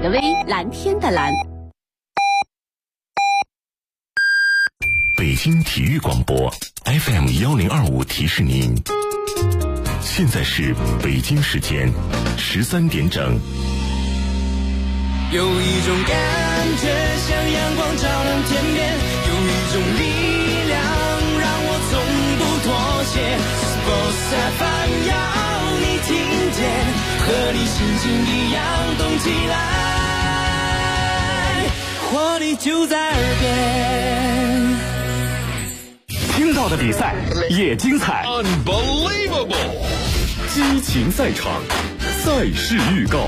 的微，蓝天的蓝。 北京体育广播 FM1025提示您，现在是北京时间13点整。 有一种感觉像阳光照亮天边，有一种力量让我从不妥协。Sports FM 要你听见，和你心情一样动起来，活力就在耳边。 听到的比赛也精彩 Unbelievable， 激情赛场，赛事预告。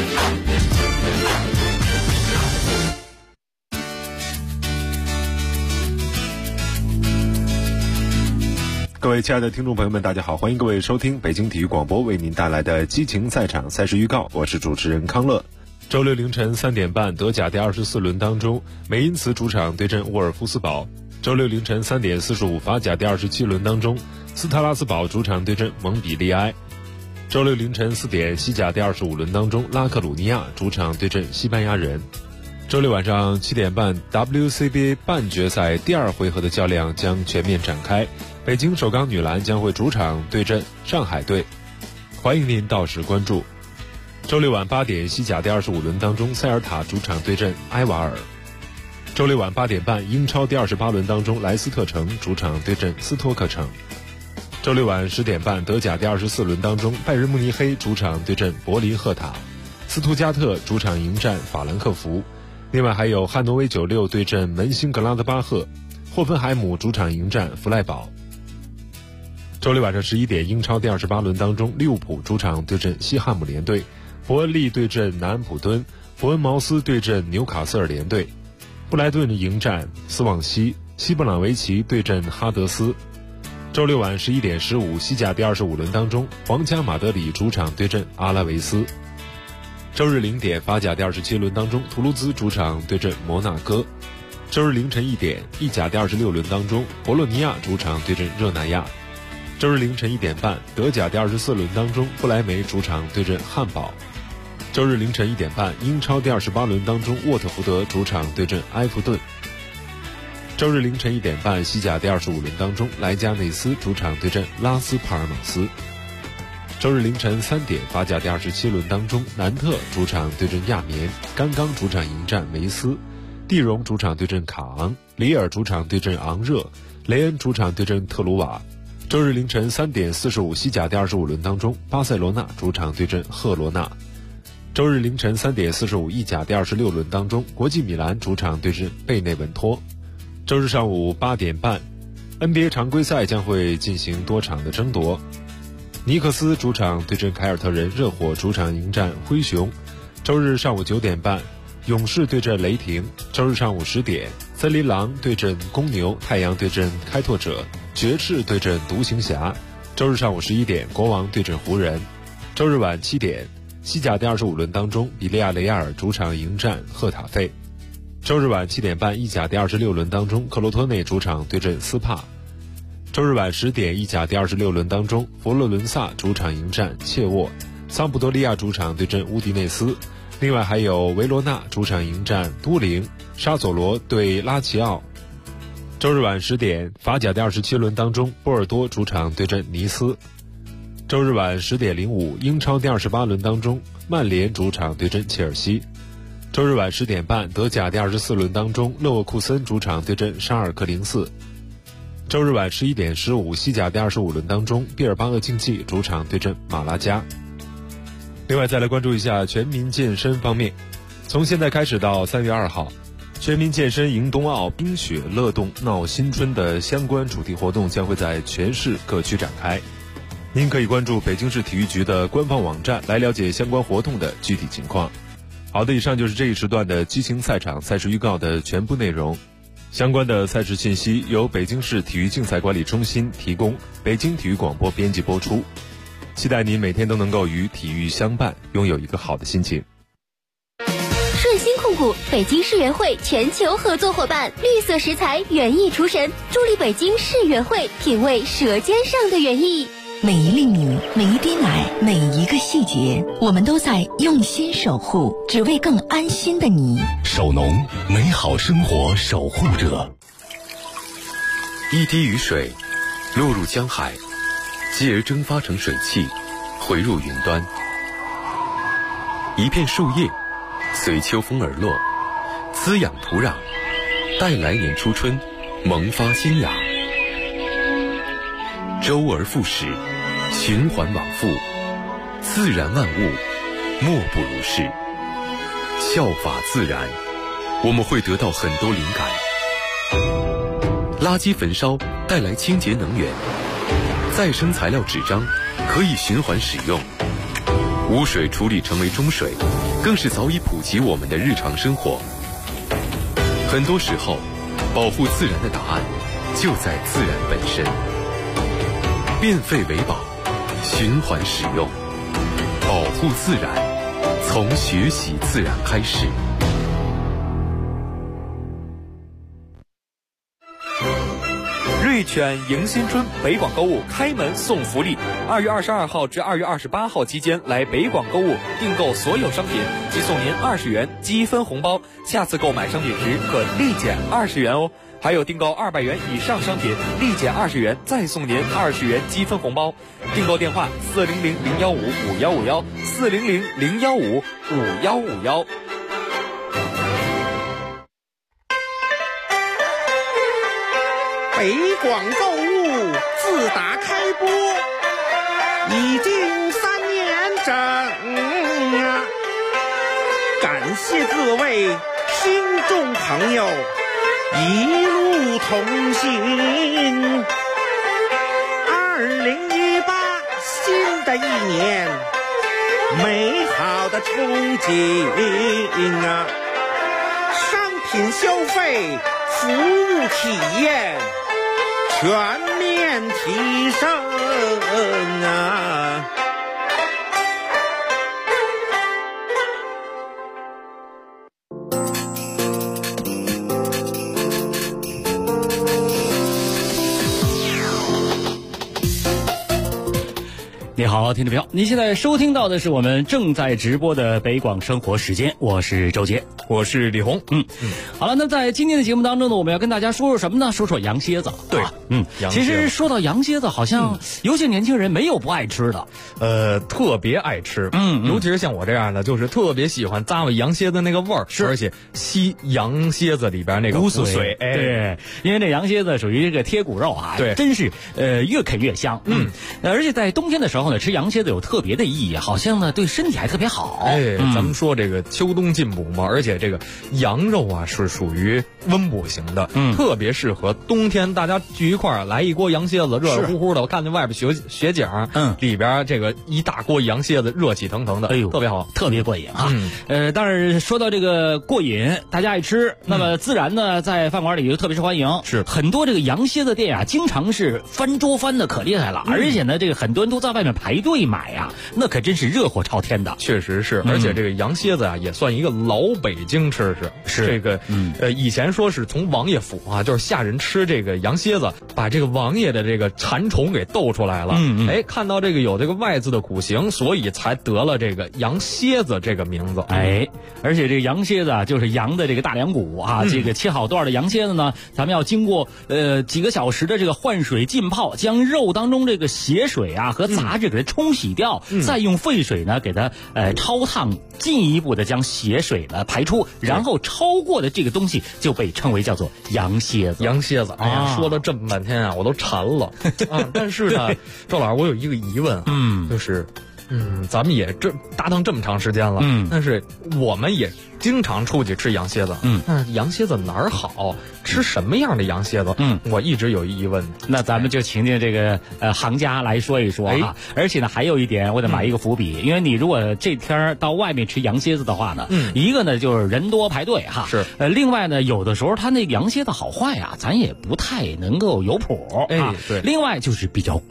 各位亲爱的听众朋友们，大家好，欢迎各位收听北京体育广播为您带来的激情赛场赛事预告，我是主持人康乐。周六凌晨3点半，德甲第24轮当中，梅因茨主场对阵沃尔夫斯堡。周六凌晨3点45，法甲第27轮当中，斯特拉斯堡主场对阵蒙彼利埃。周六凌晨4点，西甲第25轮当中，拉克鲁尼亚主场对阵西班牙人。周六晚上7点半 ，WCBA 半决赛第2回合的较量将全面展开，北京首钢女篮将会主场对阵上海队，欢迎您到时关注。周六晚8点，西甲第25轮当中，塞尔塔主场对阵埃瓦尔。周六晚8点半，英超第28轮当中，莱斯特城主场对阵斯托克城。周六晚10点半，德甲第24轮当中，拜仁慕尼黑主场对阵柏林赫塔，斯图加特主场迎战法兰克福。另外还有汉诺威96对阵门兴格拉德巴赫，霍芬海姆主场迎战弗赖堡。周六晚上11点，英超第28轮当中，利物浦主场对阵西汉姆联队，伯恩利对阵南安普敦，伯恩茅斯对阵纽卡斯尔联队，布莱顿迎战斯旺西，西布朗维奇对阵哈德斯。周六晚11点15，西甲第25轮当中，皇家马德里主场对阵阿拉维斯。周日0点，法甲第27轮当中，图卢兹主场对阵摩纳哥。周日凌晨1点，意甲第26轮当中，博洛尼亚主场对阵热那亚。周日凌晨1点半，德甲第24轮当中，不莱梅主场对阵汉堡。周日凌晨1点半，英超第28轮当中，沃特福德主场对阵埃弗顿。周日凌晨1点半，西甲第25轮当中，莱加内斯主场对阵拉斯帕尔马斯。周日凌晨3点，法甲第27轮当中，南特主场对阵亚眠，甘刚主场迎战梅斯，蒂荣主场对阵卡昂，里尔主场对阵昂热，雷恩主场对阵特鲁瓦。周日凌晨3点45，西甲第25轮当中，巴塞罗那主场对阵赫罗纳。周日凌晨3点45，意甲第26轮当中，国际米兰主场对阵贝内文托。周日上午8点半 ，NBA 常规赛将会进行多场的争夺。尼克斯主场对阵凯尔特人，热火主场迎战灰熊。周日上午9点半，勇士对阵雷霆。周日上午10点，森林狼对阵公牛，太阳对阵开拓者，爵士对阵独行侠。周日上午11点，国王对阵湖人。周日晚7点，西甲第25轮当中，比利亚雷亚尔主场迎战赫塔费。周日晚7点半，意甲第26轮当中，克罗托内主场对阵斯帕。周日晚10点，意甲第26轮当中，佛罗伦萨主场迎战切沃，桑普多利亚主场对阵乌迪内斯。另外还有维罗纳主场迎战都灵，沙佐罗对拉齐奥。周日晚10点，法甲第27轮当中，波尔多主场对阵尼斯。周日晚10点05，英超第28轮当中，曼联主场对阵切尔西。周日晚10点半，德甲第24轮当中，勒沃库森主场对阵沙尔克04。周日晚11点15，西甲第25轮当中，毕尔巴鄂竞技主场对阵马拉加。另外再来关注一下全民健身方面，从现在开始到3月2号，全民健身迎冬奥、冰雪乐动闹新春的相关主题活动将会在全市各区展开。您可以关注北京市体育局的官方网站来了解相关活动的具体情况。好的，以上就是这一时段的激情赛场赛事预告的全部内容。相关的赛事信息由北京市体育竞赛管理中心提供，北京体育广播编辑播出。期待您每天都能够与体育相伴，拥有一个好的心情。 顺鑫控股北京世园会全球合作伙伴，绿色食材园艺厨神，助力北京世园会品味舌尖上的园艺。 每一粒米，每一滴奶，每一个细节，我们都在用心守护，只为更安心的你。 守农，美好生活守护者。 一滴雨水落入江海，继而蒸发成水汽，回入云端。一片树叶随秋风而落，滋养土壤，待来年初春萌发新芽。周而复始，循环往复，自然万物莫不如是。效法自然，我们会得到很多灵感。垃圾焚烧带来清洁能源，再生材料纸张可以循环使用，污水处理成为中水，更是早已普及我们的日常生活。很多时候，保护自然的答案就在自然本身。变废为宝，循环使用，保护自然，从学习自然开始。 瑞犬迎新春北广购物开门送福利，2月22号至2月28号期间来北广购物订购所有商品，即送您20元积分红包，下次购买商品时可立减20元哦。还有订购200元以上商品，立减20元，再送您20元积分红包。订购电话400-015-5151，400-015-5151。 北广购物自打开播已经3年整啊！感谢各位听众朋友一路同行。2018新的一年，美好的憧憬啊！商品消费，服务体验全面提升啊！ 你好，听众朋友，您现在收听到的是我们正在直播的北广生活时间，我是周杰， 我是李红。 好了，那在今天的节目当中呢，我们要跟大家说说什么呢？说说羊蝎子。 对， 其实说到羊蝎子，好像有些年轻人没有不爱吃的， 特别爱吃，尤其是像我这样的，就是特别喜欢咂味羊蝎子那个味儿，而且吸羊蝎子里边那个骨髓， 对，因为这羊蝎子属于这个贴骨肉啊， 对， 真是越啃越香，而且在冬天的时候呢，吃羊蝎子有特别的意义，好像呢对身体还特别好。 咱们说这个秋冬进补嘛，而且这个羊肉啊是属于温补型的，特别适合冬天大家聚一块儿来一锅羊蝎子，热热乎乎的，我看见外边雪景，里边这个一大锅羊蝎子，热气腾腾的，哎呦，特别好， 特别过瘾啊。当然说到这个过瘾，大家爱吃，那么自然呢在饭馆里就特别受欢迎， 是很多这个羊蝎子店啊，经常是翻桌翻的可厉害了，而且呢这个很多人都在外面排队买呀，那可真是热火朝天的。 确实是，而且这个羊蝎子啊也算一个老北京吃食，是这个以前说是从王爷府啊，就是下人吃这个羊蝎子，把这个王爷的这个馋虫给逗出来了。看到这个有这个外字的骨形，所以才得了这个羊蝎子这个名字。 而且这个羊蝎子啊，就是羊的这个大梁骨啊，这个切好段的羊蝎子呢，咱们要经过几个小时的这个换水浸泡，将肉当中这个血水啊和杂质给它冲洗掉，再用沸水呢给它焯烫，进一步的将血水呢排出，然后焯过的这个东西就被称为叫做羊蝎子。 羊蝎子，哎呀，说了这么半天啊，我都馋了但是呢，周老师，我有一个疑问就是咱们也搭档这么长时间了，但是我们也经常出去吃羊蝎子，那羊蝎子哪儿好？吃什么样的羊蝎子？我一直有疑问。 那咱们就请这个行家来说一说啊。而且呢，还有一点我得埋一个伏笔，因为你如果这天到外面吃羊蝎子的话呢，一个呢就是人多排队哈， 是另外呢，有的时候它那个羊蝎子好坏啊，咱也不太能够有谱啊。 对。 另外就是比较贵。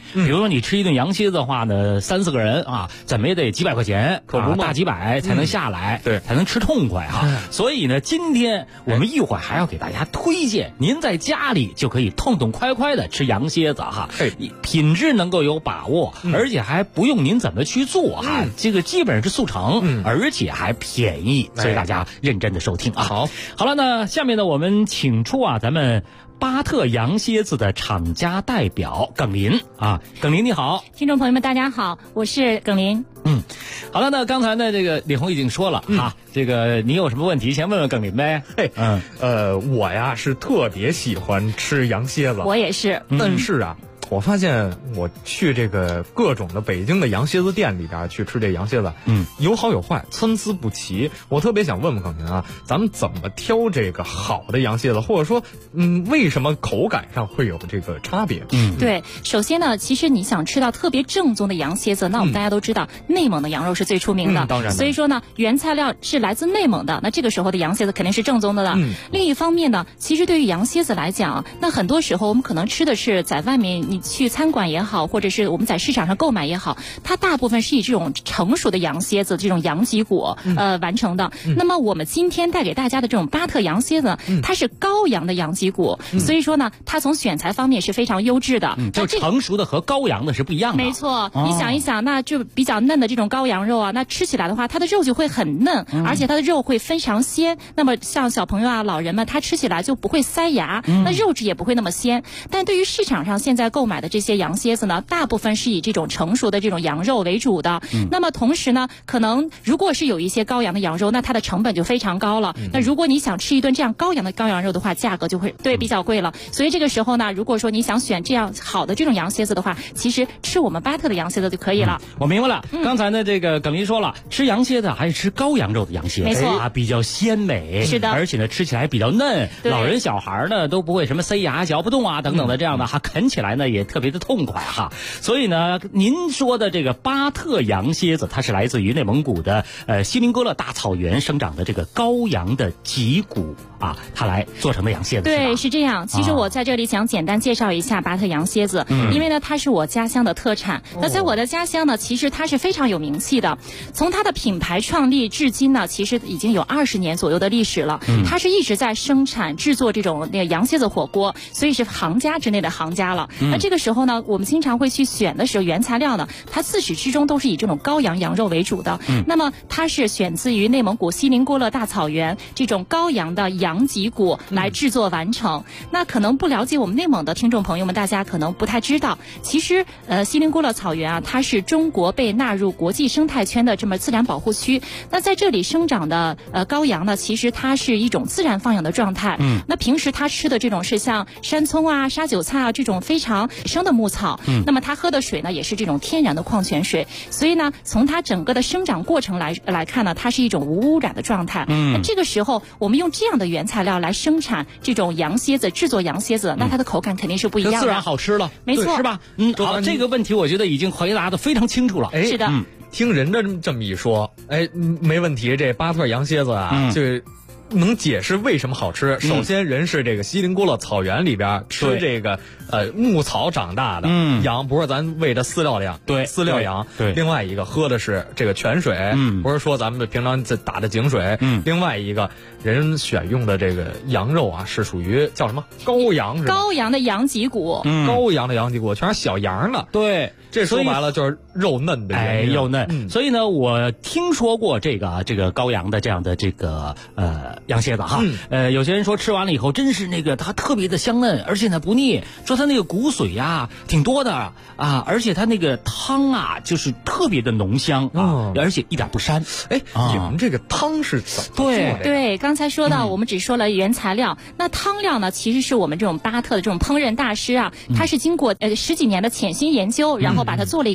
比如说你吃一顿羊蝎子的话呢，3-4个人啊，怎么也得几百块钱， 可不嘛， 大几百才能下来， 对， 才能吃痛快哈。所以呢，今天我们一会儿还要给大家推荐，您在家里就可以痛痛快快的吃羊蝎子哈，品质能够有把握，而且还不用您怎么去做哈，这个基本上是速成，而且还便宜，所以大家认真的收听啊。好了，那下面呢，我们请出咱们巴特羊蝎子的厂家代表耿林啊，耿林你好， 听众朋友们大家好，我是耿林。 好了，那刚才呢，这个李红已经说了这个你有什么问题先问问耿林呗。 我呀是特别喜欢吃羊蝎子， 我也是， 但是啊。我发现我去这个各种的北京的羊蝎子店里边去吃这羊蝎子，有好有坏，参差不齐。我特别想问问耿林啊，咱们怎么挑这个好的羊蝎子，或者说，为什么口感上会有这个差别？ 对，首先呢，其实你想吃到特别正宗的羊蝎子，那我们大家都知道，内蒙的羊肉是最出名的， 当然。 所以说呢，原材料是来自内蒙的，那这个时候的羊蝎子肯定是正宗的了。另一方面呢，其实对于羊蝎子来讲，那很多时候我们可能吃的是在外面你去餐馆也好，或者是我们在市场上购买也好，它大部分是以这种成熟的羊蝎子，这种羊脊骨完成的。那么我们今天带给大家的这种巴特羊蝎子，它是羔羊的羊脊骨，所以说呢，它从选材方面是非常优质的。 就成熟的和羔羊的是不一样的。 没错，你想一想，那就比较嫩的这种羔羊肉啊，那吃起来的话，它的肉就会很嫩，而且它的肉会非常鲜。那么像小朋友啊、老人们，他吃起来就不会塞牙，那肉质也不会那么鲜。但对于市场上现在购买的这些羊蝎子呢，大部分是以这种成熟的这种羊肉为主的。那么同时呢，可能如果是有一些羔羊的羊肉，那它的成本就非常高了。那如果你想吃一顿这样羔羊肉的话，价格就会比较贵了。所以这个时候呢，如果说你想选这样好的这种羊蝎子的话，其实吃我们巴特的羊蝎子就可以了。 我明白了。刚才呢，这个耿林说了，吃羊蝎子还是吃羔羊肉的羊蝎子， 没错啊，比较鲜美， 是的， 而且呢，吃起来比较嫩，老人小孩呢都不会什么塞牙、嚼不动啊等等的这样的，啃起来呢也特别的痛快哈。所以呢，您说的这个巴特羊蝎子，它是来自于内蒙古的锡林郭勒大草原生长的这个羔羊的脊骨啊，它来做成的羊蝎子。 对，是这样。其实我在这里想简单介绍一下巴特羊蝎子，因为呢它是我家乡的特产。那在我的家乡呢，其实它是非常有名气的。从它的品牌创立至今呢，其实已经有20年左右的历史了。它是一直在生产制作这种那个羊蝎子火锅，所以是行家之内的行家了。那这个时候呢，我们经常会去选的时候，原材料呢，它自始至终都是以这种羔羊羊肉为主的。那么它是选自于内蒙古锡林郭勒大草原这种羔羊的羊脊骨来制作完成。那可能不了解我们内蒙的听众朋友们，大家可能不太知道，其实锡林郭勒草原啊，它是中国被纳入国际生态圈的这么自然保护区。那在这里生长的羔羊呢，其实它是一种自然放养的状态。那平时它吃的这种是像山葱啊、沙韭菜啊这种非常生的牧草。那么它喝的水呢，也是这种天然的矿泉水。所以呢，从它整个的生长过程来看呢，它是一种无污染的状态。那这个时候我们用这样的原材料来生产这种羊蝎子，制作羊蝎子，那它的口感肯定是不一样的， 自然好吃了， 没错， 是吧？好，这个问题我觉得已经回答的非常清楚了。 是的， 听人家这么一说，没问题。这巴特羊蝎子啊，就能解释为什么好吃。首先，人是这个锡林郭勒草原里边吃这个牧草长大的羊，不是咱喂的饲料羊，饲料羊。 对， 另外一个喝的是这个泉水，不是说咱们平常打的井水。另外一个人选用的这个羊肉啊，是属于叫什么羔羊？ 羔羊的羊脊骨， 羔羊的羊脊骨全是小羊的。 对， 这说白了就是肉嫩的原因， 肉嫩。所以呢，我听说过这个羔羊的这样的这个羊蝎子哈，有些人说吃完了以后真是那个它特别的香嫩，而且呢不腻，说它那个骨髓呀挺多的啊，而且它那个汤啊就是特别的浓香啊，而且一点不膻。 你们这个汤是怎么做的？ 对，刚才说到我们只说了原材料，那汤料呢，其实是我们这种巴特的这种烹饪大师啊，他是经过10几年的潜心研究，然后把它做了一个秘制汤。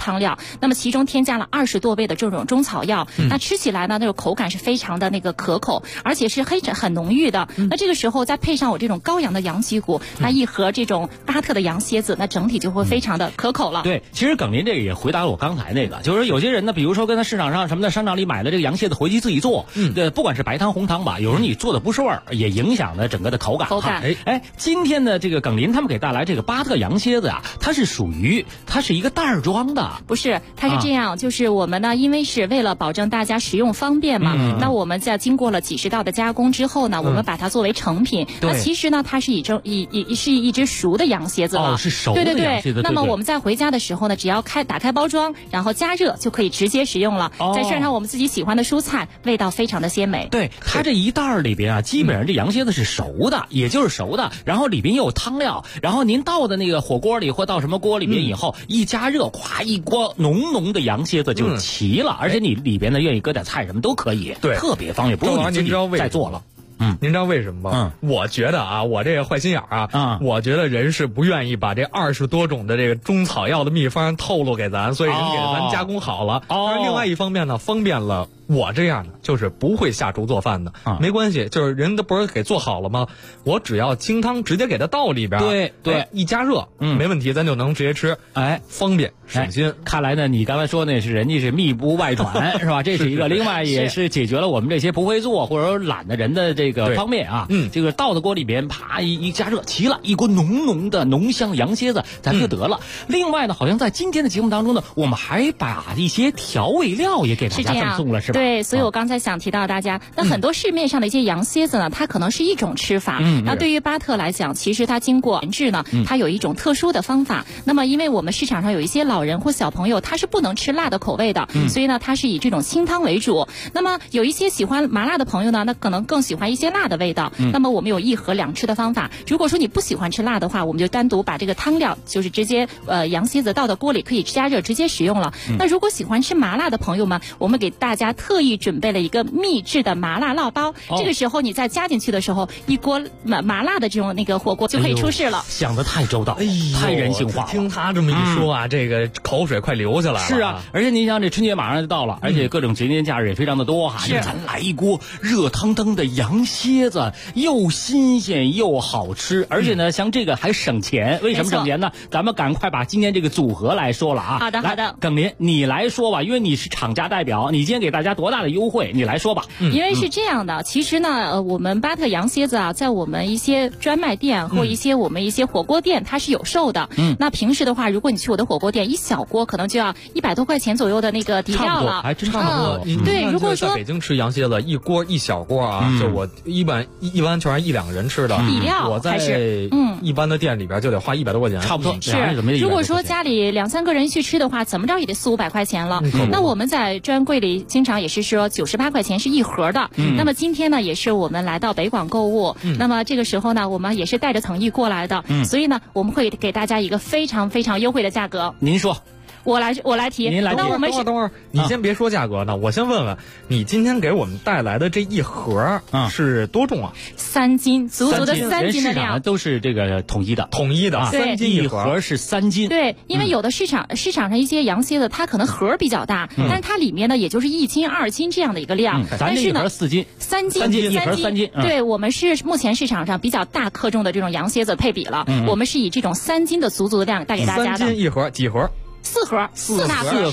汤料，那么其中添加了20多味的这种中草药，那吃起来呢，那种口感是非常的那个可口，而且是很浓郁的。那这个时候再配上我这种高阳的羊脊骨，那一盒这种巴特的羊蝎子，那整体就会非常的可口了。 对，其实耿林这个也回答了我刚才那个，就是有些人呢，比如说跟他市场上什么的商场里买的这个羊蝎子回去自己做，不管是白汤红汤吧，有时候你做的不是味儿，也影响了整个的口感。今天的这个耿林他们给带来这个巴特羊蝎子啊，它是一个袋装的， 不是，它是这样，就是我们呢，因为是为了保证大家食用方便嘛，那我们在经过了几十道的加工之后呢，我们把它作为成品。那其实呢，它是一只熟的羊蝎子了， 是熟的羊蝎子。 对。那么我们在回家的时候呢，只要打开包装，然后加热就可以直接食用了。再蘸上我们自己喜欢的蔬菜，味道非常的鲜美。 对，它这一袋里边啊，基本上这羊蝎子是熟的，也就是熟的，然后里边又有汤料，然后您倒的那个火锅里或到什么锅里边以后，一加热，咵一锅浓的羊蝎子就齐了，而且你里边呢愿意搁点菜什么都可以， 对， 特别方便，不用你自己再做了。 您知道为什么吗？我觉得啊，我这个坏心眼啊，我觉得人是不愿意把这20多种的这个中草药的秘方透露给咱，所以人给咱加工好了。但是另外一方面呢，方便了我这样的就是不会下厨做饭的，没关系，就是人都不是给做好了吗？我只要清汤直接给它倒里边，对，一加热，没问题，咱就能直接吃，方便省心。 看来呢，你刚才说那是人家是密不外传，是吧？这是一个，另外也是解决了我们这些不会做或者说懒的人的这个方面啊。这个倒到锅里边，啪一加热，齐了，一锅浓的浓香羊蝎子，咱就得了。另外呢，好像在今天的节目当中呢，我们还把一些调味料也给大家赠送了，是吧？ 对，所以我刚才想提到大家，那很多市面上的一些羊蝎子呢，它可能是一种吃法。那对于巴特来讲，其实它经过研制呢，它有一种特殊的方法。那么，因为我们市场上有一些老人或小朋友，他是不能吃辣的口味的，所以呢，它是以这种清汤为主。那么，有一些喜欢麻辣的朋友呢，那可能更喜欢一些辣的味道。那么，我们有1盒2吃的方法。如果说你不喜欢吃辣的话，我们就单独把这个汤料，就是直接羊蝎子倒到锅里，可以加热直接食用了。那如果喜欢吃麻辣的朋友们，我们给大家特意准备了一个秘制的麻辣烙包，这个时候你再加进去的时候，一锅麻辣的这种那个火锅就可以出世了。 想得太周到，太人性化了。 听他这么一说啊，这个口水快流下来了。 是啊，而且您想，这春节马上就到了，而且各种节间假日也非常的多哈。咱来一锅热腾腾的羊蝎子，又新鲜又好吃，而且呢，像这个还省钱。为什么省钱呢？咱们赶快把今天这个组合来说了啊。 好的。 耿林，你来说吧，因为你是厂家代表，你今天给大家多大的优惠？你来说吧。 因为是这样的，其实呢，我们巴特羊蝎子啊，在我们一些专卖店或我们一些火锅店，它是有售的。那平时的话，如果你去我的火锅店，一小锅可能就要100多块钱左右的那个底料了， 还真差不多。 对，如果说在北京吃羊蝎子，一小锅啊，就我一般全是1-2个人吃的底料， 我在一般的店里边就得花100多块钱， 差不多。 是，如果说家里2-3个人去吃的话，怎么着也得400-500块钱了。那我们在专柜里经常也是说98块钱是一盒的。那么今天呢，也是我们来到北广购物，那么这个时候呢，我们也是带着诚意过来的，所以呢，我们会给大家一个非常非常优惠的价格。 您说。 我来提。 您来提。 那我们等会儿，你先别说价格呢，我先问问你今天给我们带来的这一盒是多重啊 ？3斤，足足的3斤的量。 都是这个统一的 ，3斤一盒是3斤。 对，因为有的市场上一些羊蝎子，它可能盒比较大，但是它里面呢，也就是1斤、2斤这样的一个量。 咱这一盒4斤 ，3斤， 一盒3斤。 对，我们是目前市场上比较大克重的这种羊蝎子配比了，我们是以这种3斤的足足的量带给大家的。 3斤一盒，几盒 ？4盒，4大盒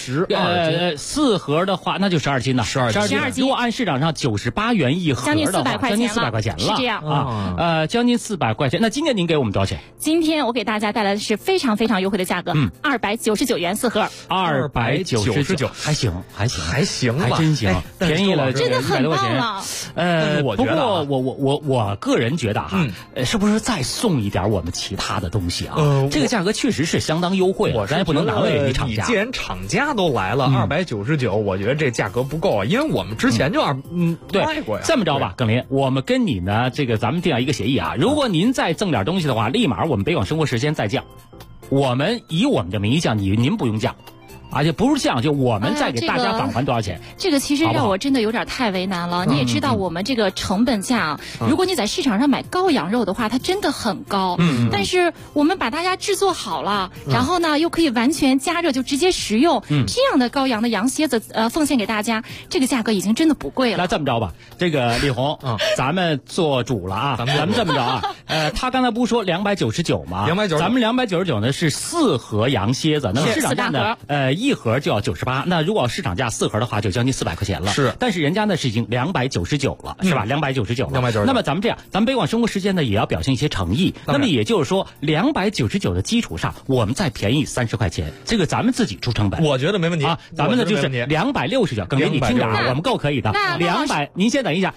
，12斤 ，4盒的话那就12斤了，12斤。如果按市场上98元一盒的话，将近400块钱了， 是这样啊，将近400块钱。那今天您给我们多少钱？ 今天我给大家带来的是非常非常优惠的价格，299元4盒 ，299，还行吧，还真行，便宜了， 真的很棒了。 不过我个人觉得哈，是不是再送一点我们其他的东西啊？这个价格确实是相当优惠，咱也不能难为你厂家。 既然厂家都来了，299，我觉得这价格不够啊，因为我们之前就卖过呀。 这么着吧，耿林，我们跟你呢，这个咱们定下一个协议啊，如果您再赠点东西的话，立马我们北广生活时间再降，我们以我们的名义降，您不用降。 而且不是这样，就我们再给大家返还多少钱？ 这个其实让我真的有点太为难了。你也知道，我们这个成本价，如果你在市场上买羔羊肉的话，它真的很高。但是我们把大家制作好了，然后呢又可以完全加热就直接食用，这样的羔羊的羊蝎子奉献给大家，这个价格已经真的不贵了。 那这么着吧，这个李红，咱们做主了啊，咱们这么着啊，他刚才不是说299吗？299，咱们299呢是4盒羊蝎子，那么市场价呢，1盒就要98，那如果市场价4盒的话，就将近400块钱了。是，但是人家呢是已经299了，是吧？299了。299。那么咱们这样，咱们北广生活时间呢也要表现一些诚意。那么也就是说，299的基础上，我们再便宜30块钱，这个咱们自己出成本。 我觉得没问题啊，咱们呢就是269，更给你听着啊，我们够可以的。200，您先等一下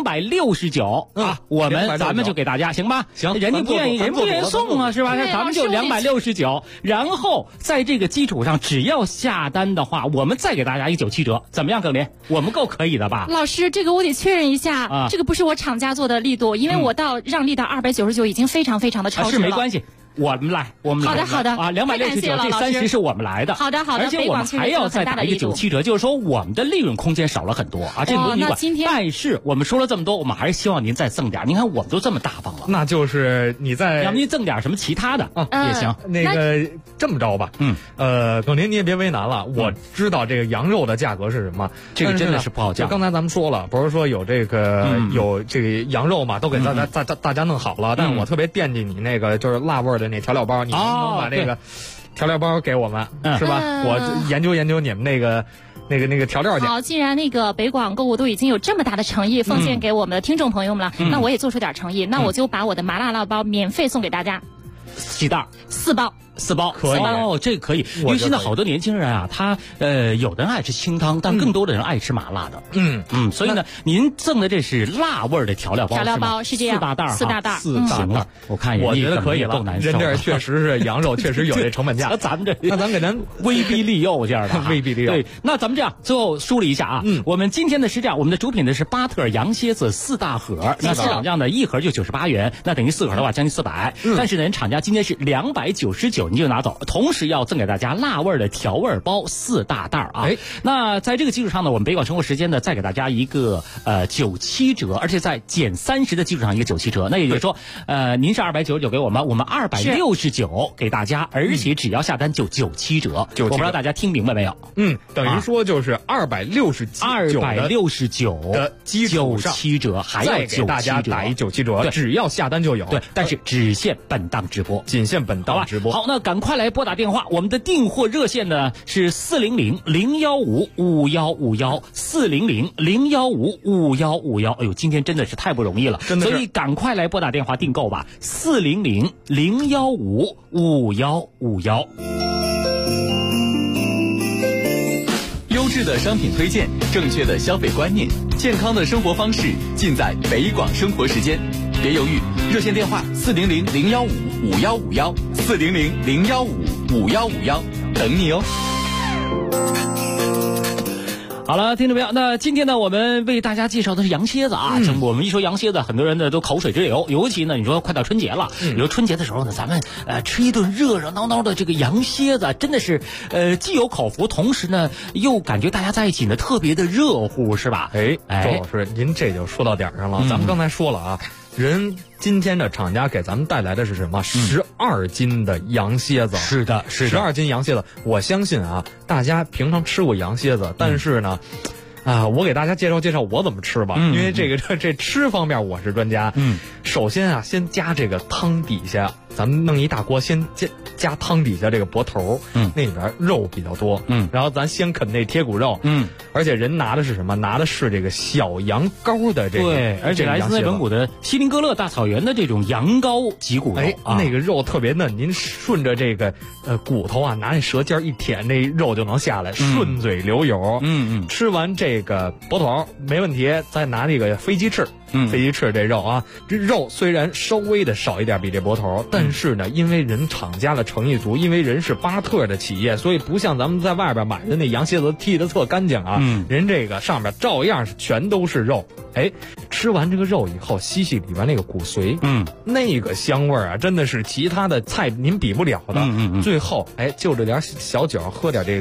，269啊，咱们就给大家行吧？行，人家不愿意，人不愿意送啊，是吧？咱们就269，然后在这个基础上，只要下单的话，我们再给大家一97折，怎么样，耿林？我们够可以的吧？ 老师，这个我得确认一下，这个不是我厂家做的力度，因为我让利到299已经非常非常的超值了。 是没关系。我们来。 好的啊，269这30是我们来的。 好的， 而且我们还要再打一个97折，就是说我们的利润空间少了很多啊，这个不用管。但是我们说了这么多，我们还是希望您再赠点。您看我们都这么大方了， 那就是你再要不您赠点什么其他的也行。 那个这么着吧，耿林你也别为难了，我知道这个羊肉的价格是什么， 这个真的是不好讲。 刚才咱们说了，不是说有这个有这个羊肉嘛，都给大家弄好了，但是我特别惦记你那个就是辣味的那调料包，你能不能把这个调料包给我们，是吧？我研究你们那个调料去。 好，既然那个北广购物都已经有这么大的诚意奉献给我们的听众朋友们了，那我也做出点诚意，那我就把我的麻辣辣包免费送给大家， 几袋 ？4包。 4包可以哦，这个可以，因为现在好多年轻人啊，他有的人爱吃清汤，但更多的人爱吃麻辣的。所以呢，您赠的这是辣味的调料包， 调料包是这样，4大袋 ，4大袋，我看我觉得可以了。 够难受， 人这确实是羊肉，确实有这成本价。 咱们这， 那咱给咱威逼利诱这样的， 威逼利诱。 对，那咱们这样最后梳理一下啊，我们今天的是这样，我们的主品呢是巴特羊蝎子4大盒，那市场价呢1盒就98元，那等于4盒的话将近400，但是呢，厂家今天是299，你就拿走。同时要赠给大家辣味的调味包4大袋啊！那在这个基础上呢，我们北广生活时间呢再给大家一个97折，而且在减30的基础上一个97折。那也就是说，您是299给我们269给大家，而且只要下单就97折。我不知道大家听明白没有？ 等于说就是269的基础上 97折，还要给大家打一97折，只要下单就有。 对，但是只限本档直播， 仅限本档直播。 好，那赶快来拨打电话，我们的订货热线呢是400-015-5151，400-015-5151。哎呦，今天真的是太不容易了，所以赶快来拨打电话订购吧，400-015-5151。 优质的商品推荐，正确的消费观念，健康的生活方式，尽在北广生活时间。别犹豫，热线电话400-015-5151，400-015-5151，等你哦。 好了，听众朋友，那今天呢，我们为大家介绍的是羊蝎子啊。我们一说羊蝎子，很多人呢都口水直流，尤其呢，你说快到春节了，你说春节的时候呢，咱们吃一顿热热闹闹的这个羊蝎子，真的是既有口福，同时呢又感觉大家在一起呢特别的热乎，是吧？ 周老师，您这就说到点上了。咱们刚才说了啊，人今天的厂家给咱们带来的是什么？12斤的羊蝎子。 是的 ，12斤羊蝎子。我相信啊，大家平常吃过羊蝎子，但是呢，我给大家介绍介绍我怎么吃吧，因为这吃方面我是专家。首先啊，先加这个汤底下，咱们弄一大锅，先加汤底下这个脖头，那里边肉比较多，然后咱先啃那贴骨肉，而且人拿的是什么？拿的是这个小羊羔的这个， 对，而且来自内蒙古的锡林哥勒大草原的这种羊羔脊骨肉， 那个肉特别嫩，您顺着这个骨头啊，拿那舌尖一舔，那肉就能下来，顺嘴流油。吃完这个脖头没问题，再拿那个飞鸡翅。飞鸡翅这肉啊，这肉虽然稍微的少一点比这脖头，但是呢，因为人厂家的诚意足，因为人是巴特的企业，所以不像咱们在外边买的那羊蝎子剔的特干净啊，人这个上面照样是全都是肉。吃完这个肉以后，吸里边那个骨髓，那个香味啊，真的是其他的菜您比不了的。最后就这点小酒，喝点这个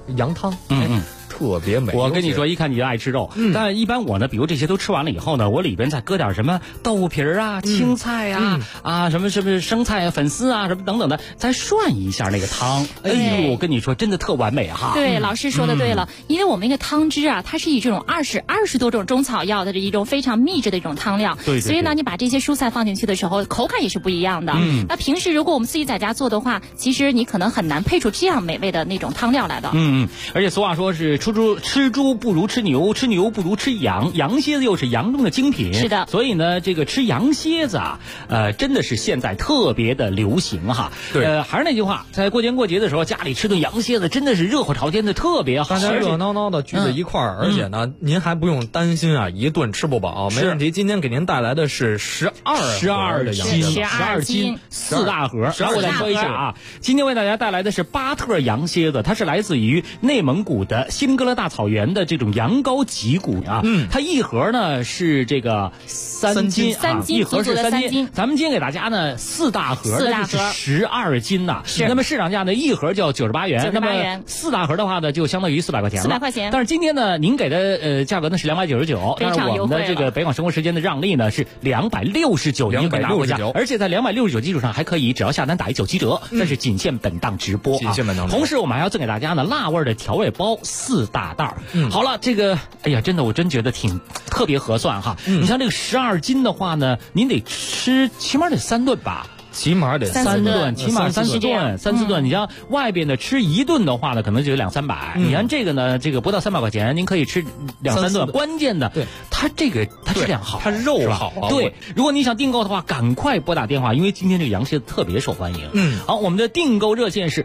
羊汤，特别美。 我跟你说，一看你就爱吃肉，但一般我呢，比如这些都吃完了以后呢，我里边再搁点什么豆腐皮啊、青菜啊、什么生菜啊、粉丝啊什么等等的，再涮一下那个汤。哎呦，我跟你说，真的特完美哈。 对，老师说的对了，因为我们那个汤汁啊，它是以这种20多种中草药的一种非常秘制的一种汤料， 对， 所以呢，你把这些蔬菜放进去的时候，口感也是不一样的。那平时如果我们自己在家做的话，其实你可能很难配出这样美味的那种汤料来的。 而且俗话说是吃猪不如吃牛，吃牛不如吃羊，羊蝎子又是羊中的精品。 是的， 所以呢，这个吃羊蝎子啊，真的是现在特别的流行哈。 对， 还是那句话，在过年过节的时候，家里吃顿羊蝎子真的是热火朝天的，特别好。 大家热闹闹的聚在一块儿，而且呢，您还不用担心啊，一顿吃不饱，没问题。今天给您带来的是12 斤4大盒。然后我再说一下啊，今天为大家带来的是巴特羊蝎子，它是来自于内蒙古的新格勒大草原的这种羊羔脊骨啊。它一盒呢是这个3斤，一盒是3斤。咱们今天给大家呢4大盒，那就是12斤呐。那么市场价呢，一盒就要98元，那么4大盒的话呢，就相当于400块钱了。 400块钱。 但是今天呢，您给的价格呢是299，但是我们的这个北广生活时间的让利呢是269，您可以拿回家。而且在269基础上还可以只要下单打197折，但是仅限本档直播啊。同时我们还要赠给大家呢辣味的调味包4大袋。好了，这个哎呀，真的我真觉得挺特别合算哈。你像这个12斤的话呢，您得吃起码得3顿吧。 起码得 3顿，起码3、4顿。你像外边的吃一顿的话呢，可能就有200-300。你看这个呢，这个不到300块钱，您可以吃2-3顿。关键的，它质量好， 它肉好啊。 对，如果你想订购的话，赶快拨打电话，因为今天这个羊蝎子特别受欢迎。好，我们的订购热线是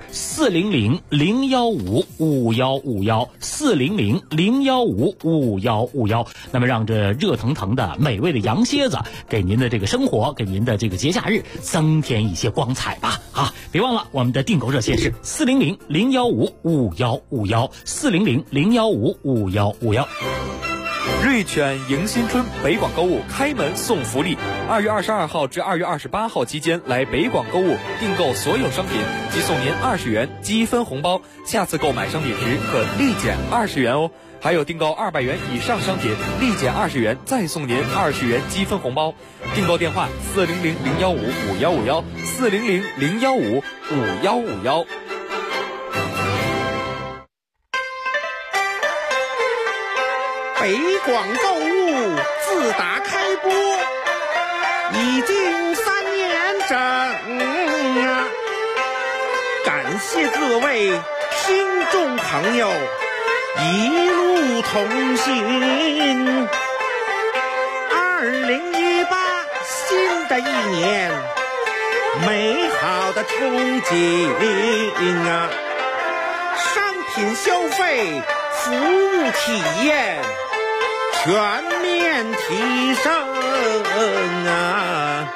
400-015-5151，400-015-5151。那么让这热腾腾的美味的羊蝎子给您的这个生活，给您的这个节假日增添一些光彩吧！啊，别忘了我们的订购热线是400-015-5151，400-015-5151。 瑞犬迎新春北广购物开门送福利，2月22号至2月28号期间来北广购物订购所有商品，即送您20元积分红包，下次购买商品时可立减20元哦。还有订购200元以上商品，立减20元，再送您20元积分红包。订购电话400-015-5151，400-015-5151。 北广购物自打开播已经3年整啊！感谢各位听众朋友一路同行。2018新的一年，美好的憧憬啊！商品消费，服务体验全面提升啊！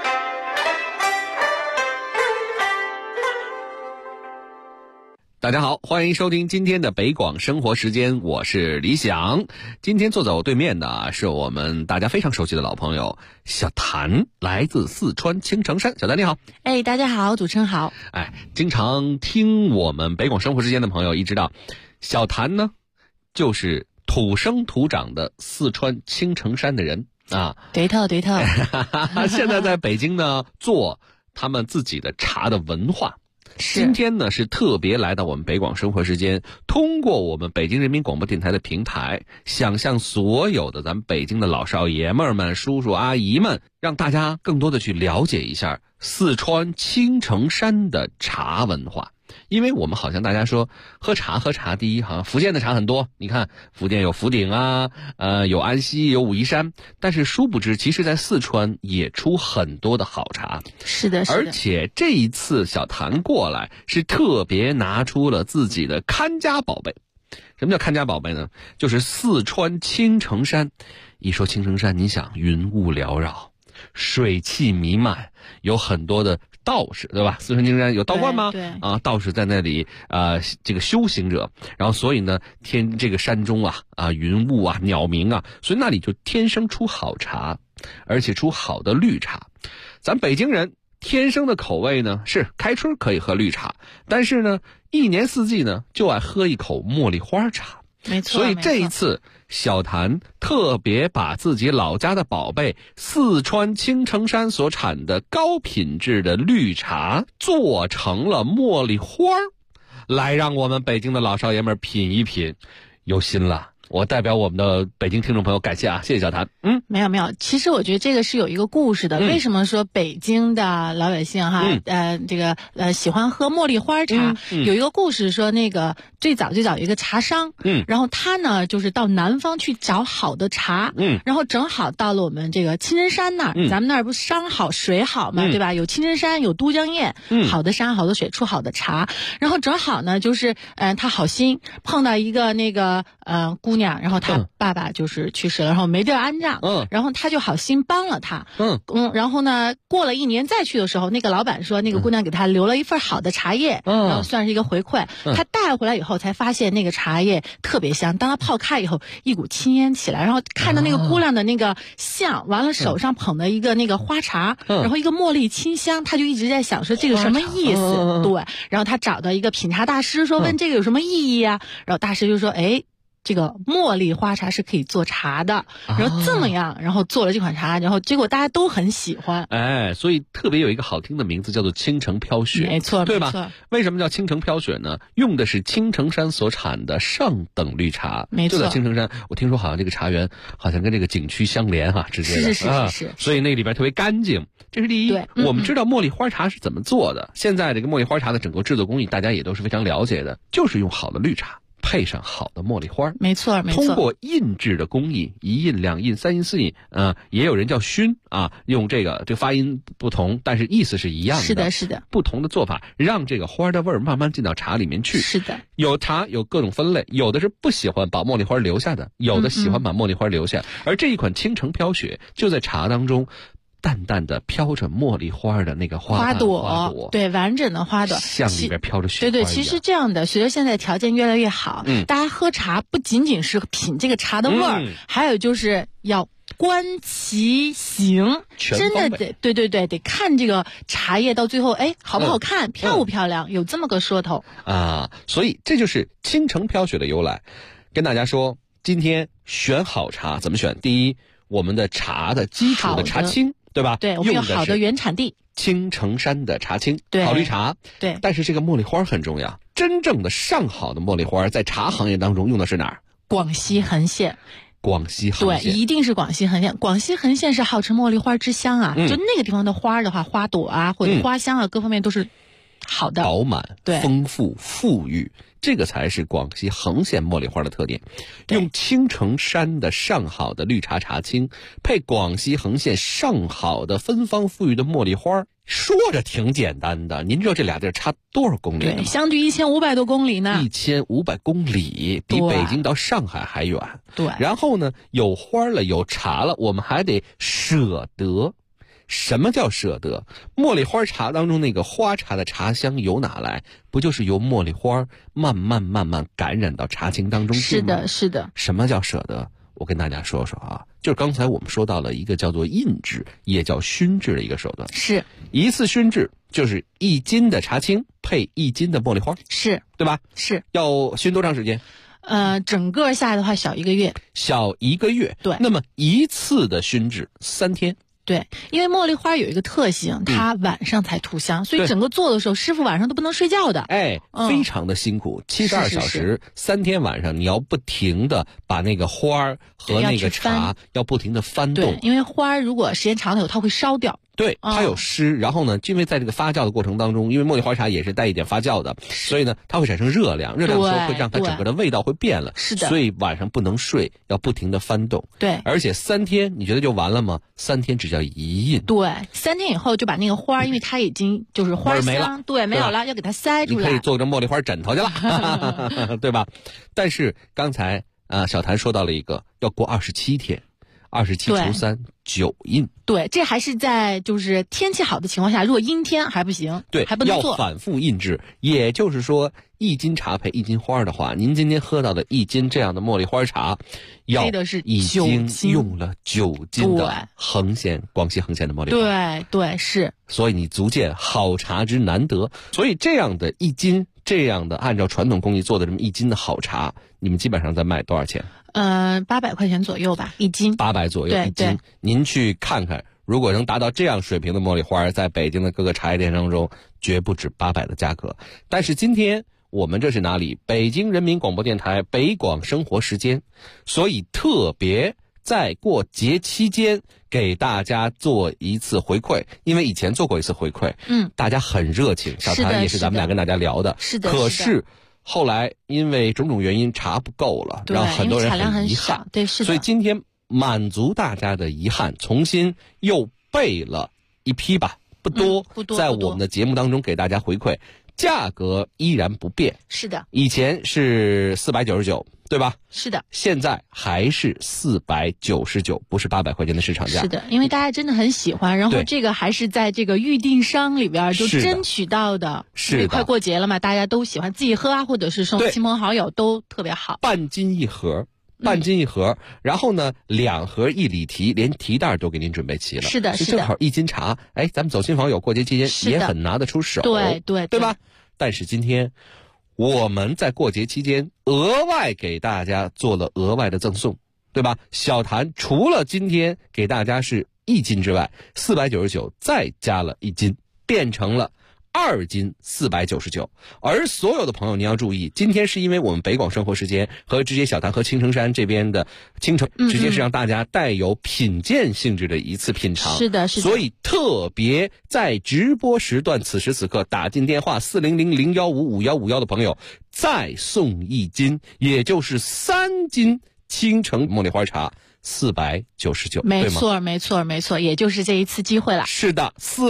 大家好，欢迎收听今天的北广生活时间，我是李想。今天坐在我对面的是我们大家非常熟悉的老朋友小谭，来自四川青城山。小谭你好。 大家好，主持人好。 经常听我们北广生活时间的朋友一知道，小谭呢就是土生土长的四川青城山的人啊。 对头。 现在在北京呢做他们自己的茶的文化。今天呢是特别来到我们北广生活时间，通过我们北京人民广播电台的平台，想向所有的咱们北京的老少爷们们、叔叔阿姨们，让大家更多的去了解一下四川青城山的茶文化。因为我们好像大家说喝茶，第一好像福建的茶很多，你看福建有福鼎啊，有安溪，有武夷山，但是殊不知其实在四川也出很多的好茶。 是的。 而且这一次小谭过来是特别拿出了自己的看家宝贝。什么叫看家宝贝呢？就是四川青城山。一说青城山，你想云雾缭绕，水汽弥漫，有很多的道士，对吧？四川青城山有道观吗？ 对道士在那里这个修行者，然后所以呢这个山中云雾鸟鸣所以那里就天生出好茶，而且出好的绿茶。咱北京人天生的口味呢是开春可以喝绿茶，但是呢一年四季呢就爱喝一口茉莉花茶。 没错， 所以这一次小谭特别把自己老家的宝贝四川青城山所产的高品质的绿茶做成了茉莉花，来让我们北京的老少爷们品一品，有心了。我代表我们的北京听众朋友感谢啊，谢谢小谭。 没有，其实我觉得这个是有一个故事的。为什么说北京的老百姓喜欢喝茉莉花茶？有一个故事说，那个最早有一个茶商，然后他呢就是到南方去找好的茶，然后正好到了我们这个青城山那儿，咱们那儿不是山好水好嘛，对吧？有青城山，有都江堰，好的山好的水出好的茶，然后正好呢就是他好心碰到一个那个姑娘，然后他爸爸就是去世了，然后没地儿安葬，然后他就好心帮了他，然后呢过了1年再去的时候，那个老板说那个姑娘给他留了一份好的茶叶，然后算是一个回馈。他带回来以后才发现那个茶叶特别香，当他泡开以后一股青烟起来，然后看到那个姑娘的那个像，完了手上捧的一个那个花茶，然后一个茉莉清香，他就一直在想说这个什么意思，对，然后他找到一个品茶大师说问这个有什么意义啊，然后大师就说这个茉莉花茶是可以做茶的，然后这么样，然后做了这款茶，然后结果大家都很喜欢。 所以特别有一个好听的名字叫做青城飘雪， 没错， 对吧？为什么叫青城飘雪呢？用的是青城山所产的上等绿茶， 没错。 就在青城山，我听说好像这个茶园好像跟这个景区相连直接的， 是， 所以那里边特别干净，这是第一。我们知道茉莉花茶是怎么做的，现在这个茉莉花茶的整个制作工艺大家也都是非常了解的，就是用好的绿茶配上好的茉莉花， 没错。 通过印制的工艺，1印、2印、3印、4印，也有人叫熏啊，用这个发音不同，但是意思是一样的。 是的。 不同的做法，让这个花的味儿慢慢进到茶里面去。 是的。 有茶有各种分类，有的是不喜欢把茉莉花留下的，有的喜欢把茉莉花留下。而这一款青城飘雪就在茶当中。淡淡的飘着茉莉花的那个花朵， 对，完整的花朵， 像里边飘着雪花一样。 对，其实这样的，随着现在条件越来越好，大家喝茶不仅仅是品这个茶的味儿，还有就是要观其形，真的得看这个茶叶到最后，好不好看，漂不漂亮，有这么个说头啊。所以这就是青城飘雪的由来。跟大家说，今天选好茶怎么选？第一，我们的茶的基础的茶青。对吧？ 对，我们有好的原产地， 青城山的茶青， 对， 好绿茶， 对。 但是这个茉莉花很重要，真正的上好的茉莉花，在茶行业当中用的是哪儿？ 广西横县。 广西横县， 对，一定是广西横县。广西横县是号称茉莉花之乡啊，就那个地方的花的话，花朵啊或者花香啊，各方面都是好的， 饱满、 对， 丰富、富裕。这个才是广西横县茉莉花的特点，用青城山的上好的绿茶茶青，配广西横县上好的芬芳富裕的茉莉花，说着挺简单的，您知道这俩地儿差多少公里吗？ 对，相距1500多公里呢。 1500公里，比北京到上海还远。 对。 然后呢，有花了，有茶了，我们还得舍得。什么叫舍得？茉莉花茶当中那个花茶的茶香由哪来？不就是由茉莉花慢慢感染到茶青当中去吗？ 是的。 什么叫舍得？我跟大家说说啊，就是刚才我们说到了一个叫做印制，也叫熏制的一个手段。 是一次熏制就是1斤的茶青配1斤的茉莉花， 是对吧？ 是。 要熏多长时间？ 整个下来的话小1个月。 小1个月。 对。 那么一次的熏制3天。 对，因为茉莉花有一个特性，它晚上才吐香，所以整个做的时候，师傅晚上都不能睡觉的。 非常的辛苦，72小时，3天晚上，你要不停的把那个花和那个茶要不停的翻动。 对，因为花如果时间长了以后，它会烧掉。 对，它有湿，然后呢，因为在这个发酵的过程当中，因为茉莉花茶也是带一点发酵的，所以呢，它会产生热量，热量的时候会让它整个的味道会变了。 是的。 所以晚上不能睡，要不停的翻动。 对。 而且3天，你觉得就完了吗？3天只叫1印。 对，3天以后就把那个花，因为它已经就是花香，对，没有了，要给它塞出来。 你可以做成茉莉花枕头去了，对吧？但是刚才小谭说到了一个，要过27天。27除3 9印。 对，这还是在就是天气好的情况下，如果阴天还不行， 对， 还不能做。 要反复印制，也就是说1斤茶配1斤花的话，您今天喝到的1斤这样的茉莉花茶，要已经用了9斤的广西横县的茉莉花。 对，是。 所以你足见好茶之难得。所以这样的1斤这样的按照传统工艺做的这么1斤的好茶，你们基本上在卖多少钱 ？800块钱左右吧，1斤。 800左右1斤。您去看看，如果能达到这样水平的茉莉花，在北京的各个茶叶店当中，绝不止800的价格。但是今天我们这是哪里？北京人民广播电台北广生活时间，所以特别在过节期间给大家做一次回馈，因为以前做过一次回馈，大家很热情，小谭也是咱们俩跟大家聊的， 是的。 可是后来因为种种原因茶不够了，让很多人很遗憾， 对，是的。 所以今天满足大家的遗憾，重新又备了一批吧，不多，在我们的节目当中给大家回馈，价格依然不变， 是的， 以前是499，对吧？ 是的， 现在还是499，不是800块钱的市场价。 是的，因为大家真的很喜欢，然后这个还是在这个预定商里边就争取到的。 是的， 快过节了嘛，大家都喜欢自己喝啊，或者是送亲朋好友都特别好。 半斤一盒。然后呢，2盒1里提，连提袋都给您准备齐了。 是的， 正好1斤茶，咱们走亲访友过节期间也很拿得出手，对吧？但是今天我们在过节期间额外给大家做了额外的赠送，对吧？小谭除了今天给大家是1斤之外，499再加了1斤，变成了2斤499。而所有的朋友您要注意，今天是因为我们北广生活时间和直接小谭和青城山这边的青城直接是让大家带有品鉴性质的一次品尝， 是的， 所以特别在直播时段此时此刻打进电话400-015-5151的朋友再送1斤，也就是3斤青城茉莉花茶499， 没错，也就是这一次机会了。 是的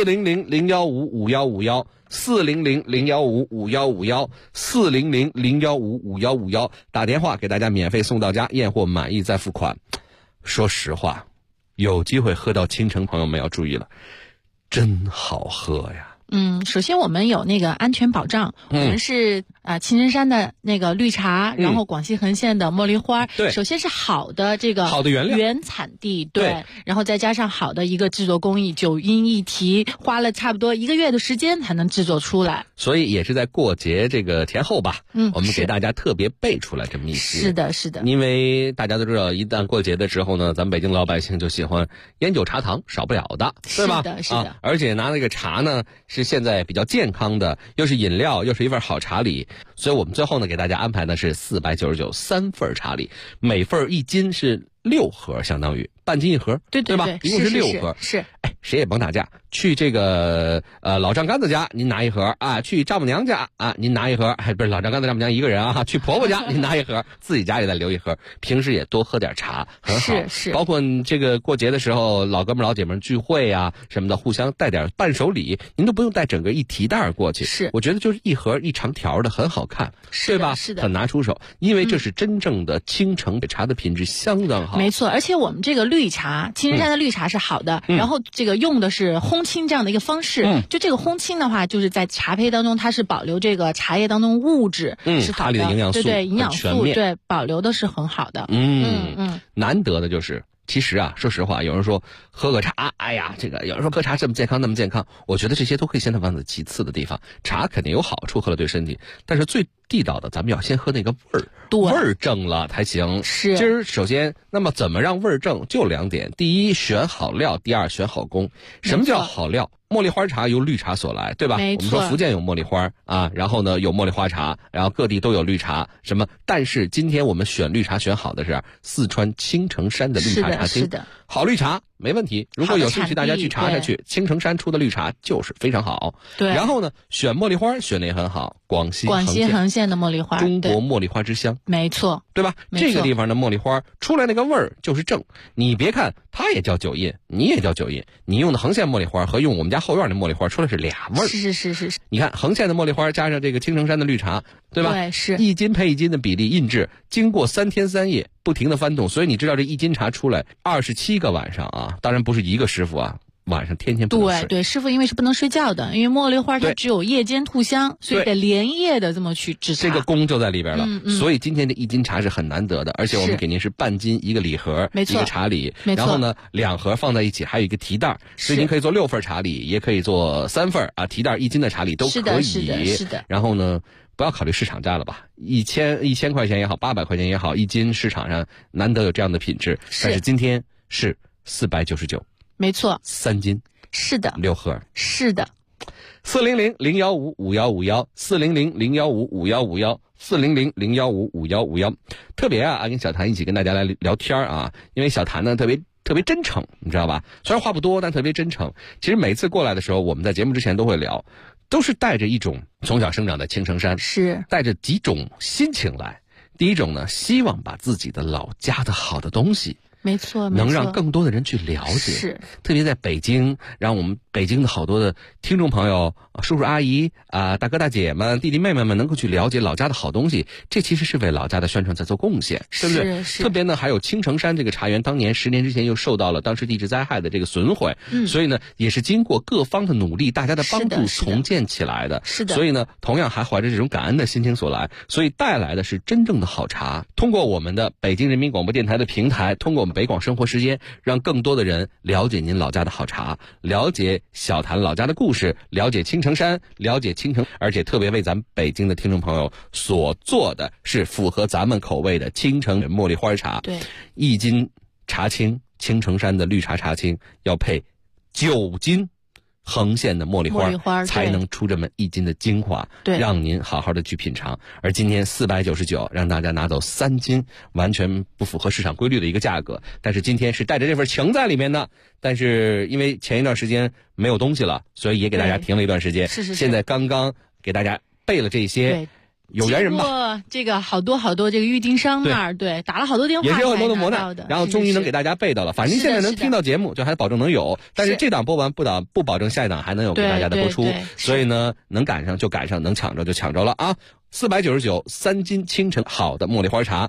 ，400-015-5151，400-015-5151，400-015-5151，打电话给大家免费送到家，验货满意再付款。说实话，有机会喝到青城朋友们要注意了，真好喝呀。 首先我们有那个安全保障，我们是青城山的那个绿茶，然后广西横县的茉莉花， 对， 首先是好的这个好的原料原产地，对，然后再加上好的一个制作工艺，9音1提，花了差不多1个月的时间才能制作出来， 所以也是在过节这个前后吧，我们给大家特别备出来这么一些。 是的， 因为大家都知道，一旦过节的时候呢，咱们北京老百姓就喜欢烟酒茶糖，少不了的，对吧？ 是的， 而且拿那个茶呢，是现在比较健康的，又是饮料，又是一份好茶礼，所以我们最后呢给大家安排的是499 3份茶礼，每份1斤是6盒，相当于半斤1盒， 对吧？一共是6盒。 是。 谁也甭打架，去这个老丈杆子家您拿1盒啊，去丈母娘家啊您拿1盒，不是老丈杆子丈母娘一个人啊，去婆婆家您拿1盒，自己家里再留1盒，平时也多喝点茶，很好。 是。 包括这个过节的时候，老哥们老姐们聚会啊什么的，互相带点伴手礼，您都不用带整个一提袋过去。 是， 我觉得就是1盒1长条的，很好看，对吧？ 是的， 很拿出手，因为这是真正的青城茶的品质相当好。 没错，而且我们这个绿茶，青城山的绿茶是好的，然后这个用的是烘青这样的一个方式，就这个烘青的话，就是在茶胚当中，它是保留这个茶叶当中物质，是好的， 它里的营养素， 对营养素，对保留的是很好的。 难得的就是。其实啊，说实话，有人说喝个茶，哎呀，这个有人说喝茶这么健康那么健康，我觉得这些都可以先放在其次的地方。茶肯定有好处，喝了对身体，但是最地道的，咱们要先喝那个味儿，味儿正了才行。 是。 今儿首先，那么怎么让味儿正？就2点：第一，选好料；第二，选好工。什么叫好料？茉莉花茶由绿茶所来，对吧？ 没错。 我们说福建有茉莉花啊，然后呢有茉莉花茶，然后各地都有绿茶，什么？但是今天我们选绿茶选好的是四川青城山的绿茶茶青， 是的， 好绿茶没问题。如果有兴趣，大家去查查去，青城山出的绿茶就是非常好。 对。 然后呢，选茉莉花选的也很好，广西横县的茉莉花， 中国茉莉花之乡， 没错， 对吧？这个地方的茉莉花出来那个味儿就是正。你别看它也叫9印，你也叫9印，你用的横县茉莉花和用我们家后院的茉莉花出来是俩味儿。 是。 你看横县的茉莉花加上这个青城山的绿茶，对吧？ 对，是 1斤配1斤的比例印制，经过3天3夜不停的翻动，所以你知道这1斤茶出来27个晚上啊，当然不是一个师傅啊。 晚上天天不能睡。 对，师傅因为是不能睡觉的，因为茉莉花它只有夜间吐香，所以得连夜的这么去制茶。 这个功就在里边了。所以今天的一斤茶是很难得的，而且我们给您是半斤一个礼盒，一个茶礼，然后呢2盒放在一起，还有一个提袋，所以您可以做6份茶礼，也可以做3份啊，提袋1斤的茶礼都可以。 是的。 然后呢，不要考虑市场价了吧，1000块钱也好，800块钱也好，一斤市场上难得有这样的品质，但是今天是499， 没错 ，3斤， 是的 ，6盒， 是的。 400-015-5151，400-015-5151，400-015-5151。特别啊，跟小谭一起跟大家来聊天啊，因为小谭呢特别真诚，你知道吧？虽然话不多，但特别真诚。其实每次过来的时候，我们在节目之前都会聊，都是带着一种从小生长在青城山， 是带着几种心情来。第一种呢，希望把自己的老家的好的东西， 没错， 能让更多的人去了解。 是， 特别在北京，让我们北京的好多的听众朋友、叔叔阿姨啊、大哥大姐们、弟弟妹妹们能够去了解老家的好东西，这其实是为老家的宣传在做贡献，对不对？ 是。 特别呢，还有青城山这个茶园，当年10年之前又受到了当时地质灾害的这个损毁，所以呢，也是经过各方的努力，大家的帮助重建起来的。 是的。 所以呢，同样还怀着这种感恩的心情所来，所以带来的是真正的好茶。通过我们的北京人民广播电台的平台，通过我们北广生活时间，让更多的人了解您老家的好茶，了解小谭老家的故事，了解青城山，了解青城，而且特别为咱们北京的听众朋友所做的是符合咱们口味的青城茉莉花茶。 对 ，1斤茶青，青城山的绿茶茶青要配9斤横线的茉莉花才能出这么1斤的精华，让您好好的去品尝。而今天499让大家拿走3斤，完全不符合市场规律的一个价格，但是今天是带着这份情在里面的。但是因为前一段时间没有东西了，所以也给大家停了一段时间。 是。 现在刚刚给大家备了这些。有缘人吧， 这个好多这个预订商那儿，对，打了好多电话， 也是有很多的磨难，然后终于能给大家备到了。反正现在能听到节目，就还保证能有，但是这档播完不保证下一档还能有给大家的播出，所以呢，能赶上就赶上，能抢着就抢着了啊！499 3斤清晨好的茉莉花茶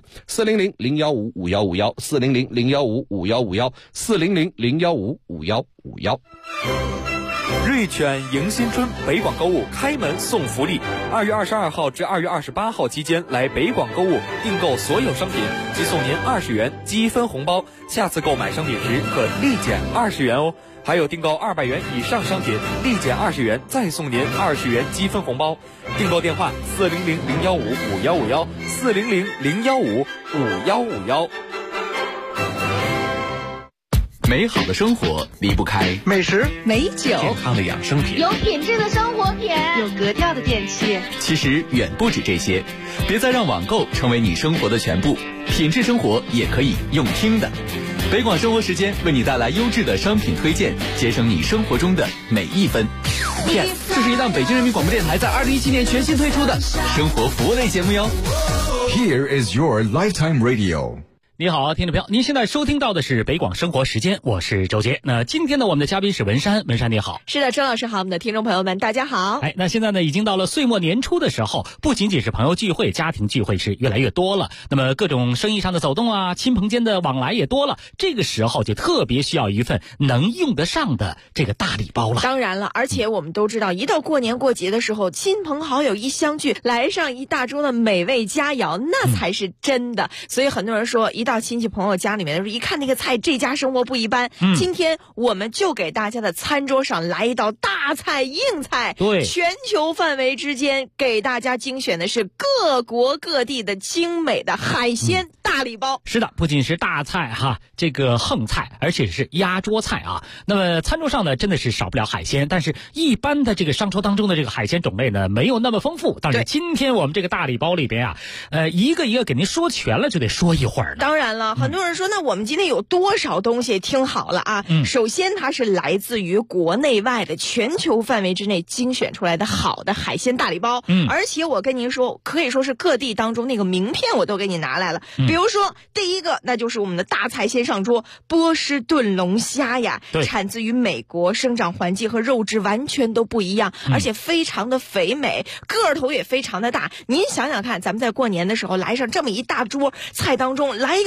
，400-015-5151，400-015-5151，400-015-5151。 瑞犬迎新春北广购物开门送福利，2月22号至2月28号期间来北广购物订购所有商品，即送您20元积分红包，下次购买商品时可立减20元哦。还有订购200元以上商品，立减20元，再送您20元积分红包。订购电话400-015-5151，400-015-5151。 美好的生活离不开美食、 美酒、 健康的养生品、 有品质的生活品、 有格调的电器。 其实远不止这些，别再让网购成为你生活的全部，品质生活也可以用听的。北广生活时间为你带来优质的商品推荐，节省你生活中的每一分。Yes， 这是一档北京人民广播电台在2017年全新推出的生活服务类节目哟。 Here is your lifetime radio。 你好，听众朋友，您现在收听到的是北广生活时间，我是周杰。那今天呢，我们的嘉宾是文山，文山你好。 是的，周老师好，我们的听众朋友们大家好。 那现在呢，已经到了岁末年初的时候，不仅仅是朋友聚会、家庭聚会是越来越多了，那么各种生意上的走动啊，亲朋间的往来也多了，这个时候就特别需要一份能用得上的这个大礼包了。 当然了，而且我们都知道，一到过年过节的时候，亲朋好友一相聚，来上一大桌的美味佳肴，那才是真的。所以很多人说，一到亲戚朋友家里面的时候，一看那个菜，这家生活不一般。今天我们就给大家的餐桌上来一道大菜硬菜， 对， 全球范围之间给大家精选的是各国各地的精美的海鲜大礼包。 是的，不仅是大菜哈，这个横菜，而且是压桌菜啊。那么餐桌上呢，真的是少不了海鲜，但是一般的这个商桌当中的这个海鲜种类呢，没有那么丰富。但是今天我们这个大礼包里边啊，一个一个给您说全了，就得说一会儿呢。 当然了，很多人说，那我们今天有多少东西？听好了啊，首先它是来自于国内外的全球范围之内精选出来的好的海鲜大礼包，而且我跟您说，可以说是各地当中那个名片我都给你拿来了。比如说第一个，那就是我们的大菜先上桌，波士顿龙虾呀，产自于美国，生长环境和肉质完全都不一样，而且非常的肥美，个头也非常的大。您想想看，咱们在过年的时候来上这么一大桌菜当中，来一个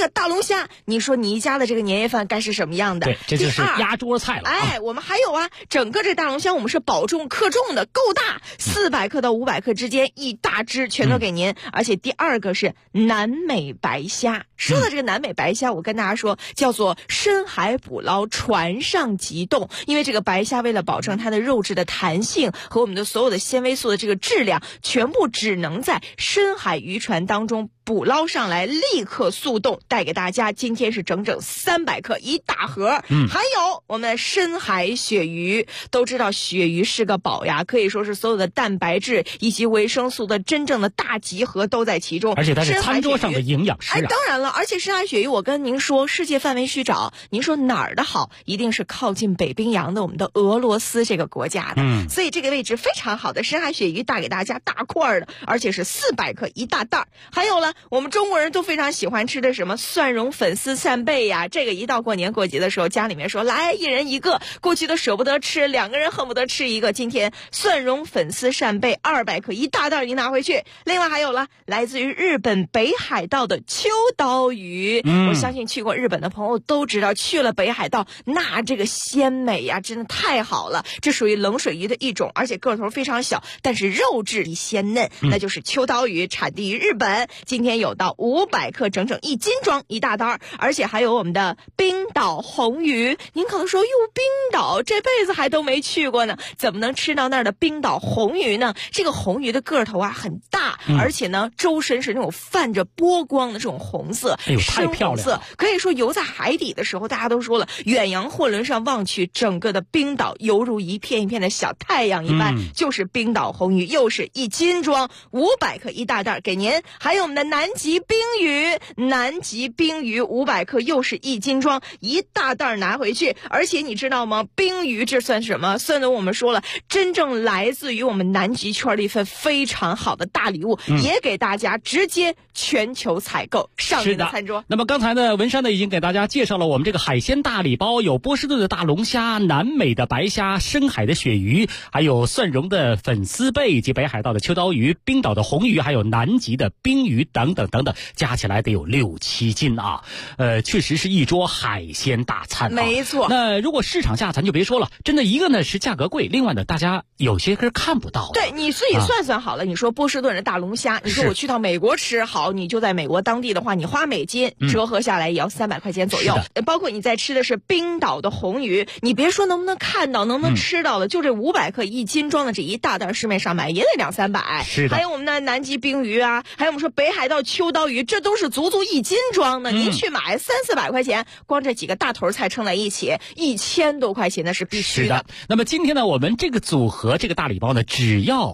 个大龙虾，你说你家的这个年夜饭该是什么样的？ 对，这就是压桌菜了。 哎，我们还有啊，整个这大龙虾我们是保重克重的，够大，400克到500克之间，一大只全都给您。而且第二个是南美白虾。说到这个南美白虾，我跟大家说，叫做深海捕捞，船上急冻。因为这个白虾为了保证它的肉质的弹性和我们的所有的纤维素的这个质量，全部只能在深海渔船当中捕捞上来，立刻速冻带给大家。今天是整整300克一大盒。还有我们的深海鳕鱼，都知道鳕鱼是个宝呀，可以说是所有的蛋白质以及维生素的真正的大集合都在其中， 而且它是餐桌上的营养师啊。 当然了，而且深海鳕鱼我跟您说，世界范围去找，您说哪儿的好，一定是靠近北冰洋的我们的俄罗斯这个国家的。所以这个位置非常好的深海鳕鱼带给大家大块的，而且是400克一大袋。还有了，我们中国人都非常喜欢吃的什么蒜蓉粉丝扇贝呀，这个一到过年过节的时候，家里面说来一人一个，过去都舍不得吃，2个人恨不得吃一个。今天蒜蓉粉丝扇贝200克一大袋，你拿回去。另外还有了来自于日本北海道的秋刀鱼，我相信去过日本的朋友都知道，去了北海道那这个鲜美呀，真的太好了。这属于冷水鱼的一种，而且个头非常小，但是肉质鲜嫩，那就是秋刀鱼，产地于日本。今天有到500克，整整1斤装一大袋，而且还有我们的冰岛红鱼。您可能说，哟，冰岛这辈子还都没去过呢，怎么能吃到那儿的冰岛红鱼呢？这个红鱼的个头啊很大，而且呢周身是那种泛着波光的这种红色， 深红色， 可以说游在海底的时候，大家都说了，远洋货轮上望去，整个的冰岛犹如一片一片的小太阳一般，就是冰岛红鱼，又是1斤装500克一大袋给您。还有我们的南极冰鱼，南极冰鱼500克又是1斤装一大袋拿回去。而且你知道吗，冰鱼这算什么？算的我们说了，真正来自于我们南极圈的一份非常好的大礼物，也给大家直接全球采购上您的餐桌。 那么刚才呢，文山呢已经给大家介绍了我们这个海鲜大礼包，有波士顿的大龙虾、南美的白虾、深海的鳕鱼，还有蒜蓉的粉丝贝以及北海道的秋刀鱼、冰岛的红鱼，还有南极的冰鱼等等等等，加起来得有6-7斤啊！确实是一桌海鲜大餐啊。 没错。 那如果市场价咱就别说了，真的一个呢是价格贵，另外呢大家有些是看不到的。 对，你自己算算好了，你说波士顿的大龙虾，你说我去到美国吃好，你就在美国当地的话，你花美金折合下来也要300块钱左右。包括你在吃的是冰岛的红鱼，你别说能不能看到，能不能吃到的，就这500克1斤装的这一大袋，市面上买也得200-300。 是的。 还有我们的南极冰鱼啊，还有我们说北海道秋刀鱼，这都是足1斤装的。您去买300-400块钱，光这几个大头菜称在一起，1000多块钱那是必须的。 是的。那么今天呢，我们这个组合这个大礼包呢，只要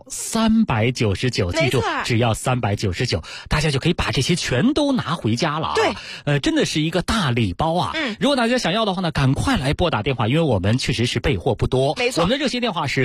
399，记住，只要399，大家就可以把这些全都拿回家了啊。 对， 真的是一个大礼包啊。如果大家想要的话呢，赶快来拨打电话，因为我们确实是备货不多。 没错。 我们的热线电话是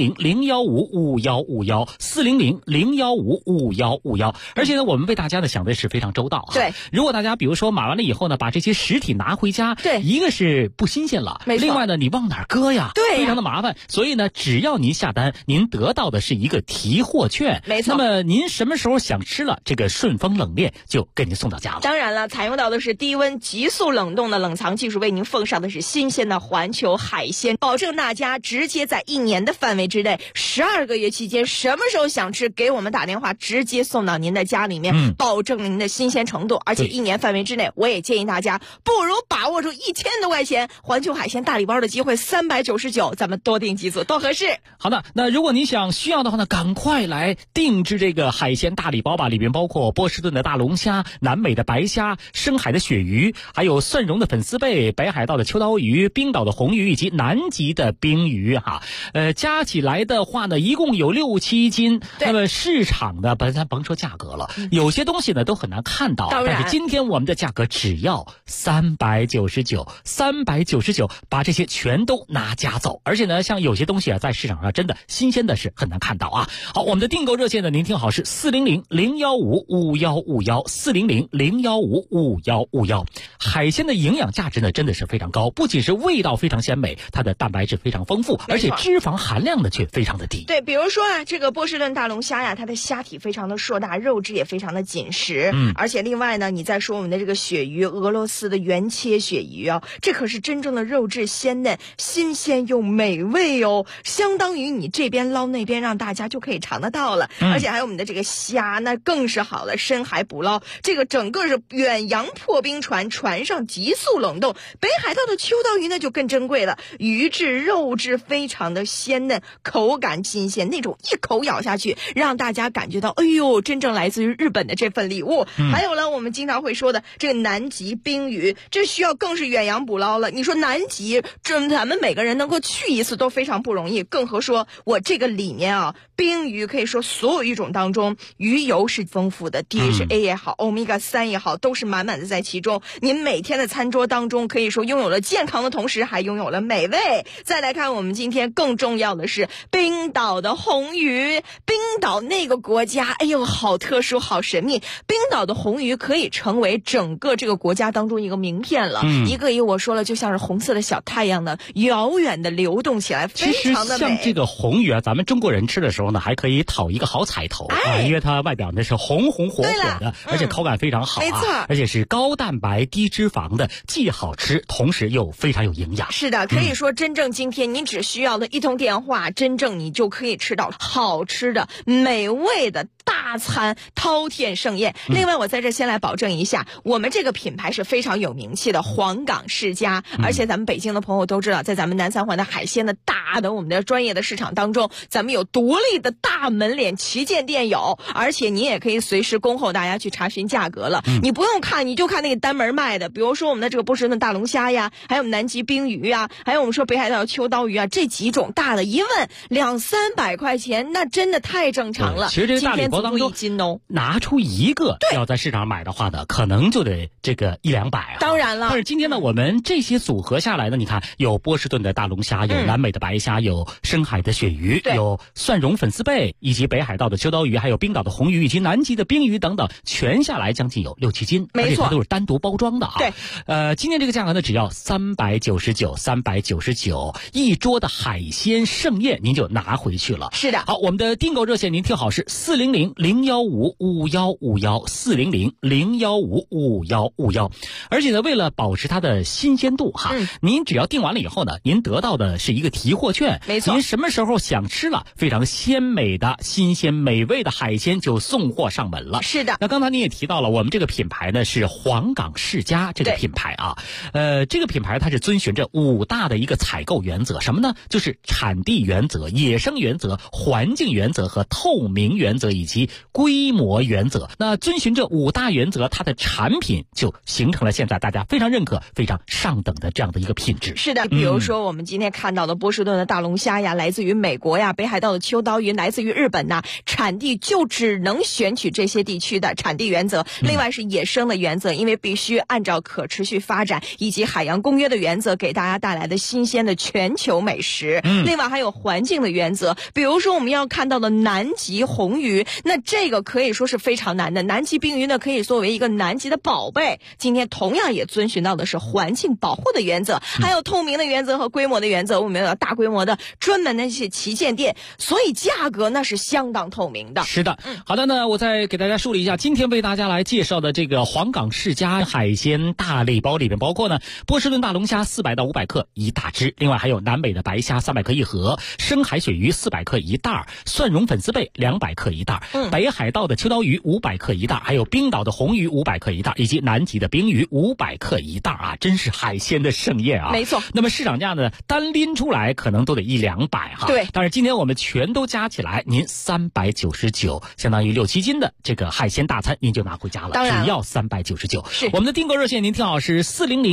400-015-5151，400-015-5151。而且呢，我们为大家呢想的是非常周到啊。 对。 如果大家比如说买完了以后呢，把这些实体拿回家， 对， 一个是不新鲜了， 没错。 另外呢，你往哪儿搁呀？ 对呀， 非常的麻烦。所以呢，只要您下单，您得到的是一个提货券。 没错。 那么您什么时候想吃了，这个顺丰冷链就给您送到家了。 当然了，采用到的是低温急速冷冻的冷藏技术，为您奉上的是新鲜的环球海鲜，保证大家直接在1年的范围之内，12个月期间，什么时候想吃，给我们打电话，直接送到您的家里面，保证您的新鲜程度。而且1年范围之内，我也建议大家不如把握住1000多块钱环球海鲜大礼包的机会，399，咱们多订几组，多合适。 好的，那如果你需要的话呢，赶快来定制这个海鲜大礼包吧，里面包括波士顿的大龙虾、南美的白虾、深海的鳕鱼，还有蒜蓉的粉丝贝、北海道的秋刀鱼、冰岛的红鱼以及南极的冰鱼哈。加起来的话呢，一共有6-7斤。那么市场的咱甭说价格了，有些东西呢都很难看到，但是今天我们的价格只要399，把这些全都拿家走。而且呢，像有些东西啊，在市场上真的新鲜的是很难看到啊。好，我们的订购热线呢，您听好是400-015-5151，400-015-5151。海鲜的营养价值呢，真的是非常高，不仅是味道非常鲜美，它的蛋白质非常丰富，而且脂肪含量呢却非常的低。 对，比如说啊，这个波士顿大龙虾呀，它的虾体非常的硕大，肉质也非常的紧实。而且另外呢，你再说我们的这个鳕鱼，俄罗斯的原切鳕鱼啊，这可是真正的肉质鲜嫩、新鲜又美味哦，相当于你这边捞那边让大家就可以尝得到了。而且还有我们的这个虾，那更是好了，深海捕捞，这个整个是远洋破冰船，船上急速冷冻。北海道的秋刀鱼呢就更珍贵了，鱼质肉质非常的鲜嫩，口感新鲜，那种一口咬下去让大家感觉到哎呦，真正来自于日本的这份礼物。还有了我们经常会说的这个南极冰鱼，这需要更是远洋捕捞了。你说南极咱们每个人能够去一次都非常不容易，更何说我这个里面啊，冰鱼可以说所有鱼种当中鱼油是丰富的， DHA 也好，欧米伽3也好，都是满满的在其中。您每天的餐桌当中可以说拥有了健康的同时还拥有了美味。再来看我们今天更重要的是冰岛的红鱼。冰岛那个国家哎呦好特殊好神秘，冰岛的红鱼可以成为整个这个国家当中一个名片了。一个我说了就像是红色的小太阳呢，遥远的流动起来，非常的美。 其实像这个红鱼啊，咱们中国人吃的时候呢还可以讨一个好彩头啊，因为它外表呢是红红火火的，而且口感非常好啊，没错，而且是高蛋白低脂肪的，既好吃同时又非常有营养。 是的，可以说真正今天你只需要的一通电话，真正你就可以吃到好吃的美味的大餐，饕餮盛宴。另外我在这先来保证一下，我们这个品牌是非常有名气的黄冈世家，而且咱们北京的朋友都知道，在咱们南三环的海鲜的大的我们的专业的市场当中，咱们有独立的大门脸旗舰店有，而且你也可以随时恭候大家去查询价格了。你不用看，你就看那个单门卖的，比如说我们的这个波士顿大龙虾呀，还有我们南极冰鱼呀，还有我们说北海道秋刀鱼啊，这几种大的一问200-300块钱，那真的太正常了。 其实这个大礼包当中拿出一个要在市场买的话呢，可能就得这个100-200啊。 当然了， 但是今天呢，我们这些组合下来呢，你看有波士顿的大龙虾，有南美的白虾，有深海的鳕鱼，有蒜蓉粉丝贝，以及北海道的秋刀鱼，还有冰岛的红鱼，以及南极的冰鱼等等，全下来将近有6-7斤， 没错， 而且它都是单独包装的啊。 对， 今天这个价格呢，只要399，399一桌的海鲜盛宴您就拿回去了。 是的， 好，我们的订购热线您听好是400-015-5151，400-015-5151。而且呢，为了保持它的新鲜度哈，您只要订完了以后呢，您得到的是一个提货券， 没错， 您什么时候想吃了非常鲜美的新鲜美味的海鲜就送货上门了。 是的， 那刚才你也提到了，我们这个品牌呢是黄冈世家这个品牌啊，这个品牌它是遵循着5大的一个采购原则，什么呢？就是产地原则、野生原则、环境原则和透明原则以及规模原则。那遵循这5大原则，它的产品就形成了现在大家非常认可、非常上等的这样的一个品质。 是的，比如说我们今天看到的波士顿的大龙虾呀，来自于美国呀，北海道的秋刀鱼来自于日本呐，产地就只能选取这些地区的产地原则。另外是野生的原则，因为必须按照可持续发展以及海洋公约的原则，给大家带来的新鲜的全球美食。另外还有环境的原则，比如说我们要看到的南极红鱼，那这个可以说是非常难的。南极冰鱼呢，可以作为一个南极的宝贝，今天同样也遵循到的是环境保护的原则，还有透明的原则和规模的原则。我们有大规模的专门的一些旗舰店，所以价格那是相当透明的。 是的，好的呢，我再给大家梳理一下，今天为大家来介绍的这个黄冈世家海鲜大礼包里面包括呢，波士顿大龙虾400-500克一大只，另外还有南美的白虾300克一盒，深海鳕鱼400克一袋，蒜蓉粉丝贝200克一袋，北海道的秋刀鱼500克一袋，还有冰岛的红鱼500克一袋，以及南极的冰鱼500克一袋啊，真是海鲜的盛宴啊！ 没错。 那么市场价呢，单拎出来可能都得100-200哈。 对。 但是今天我们全都加起来，您399，相当于6-7斤的这个海鲜大餐，您就拿回家了。 当然， 只要399。 是。 我们的订购热线您听好是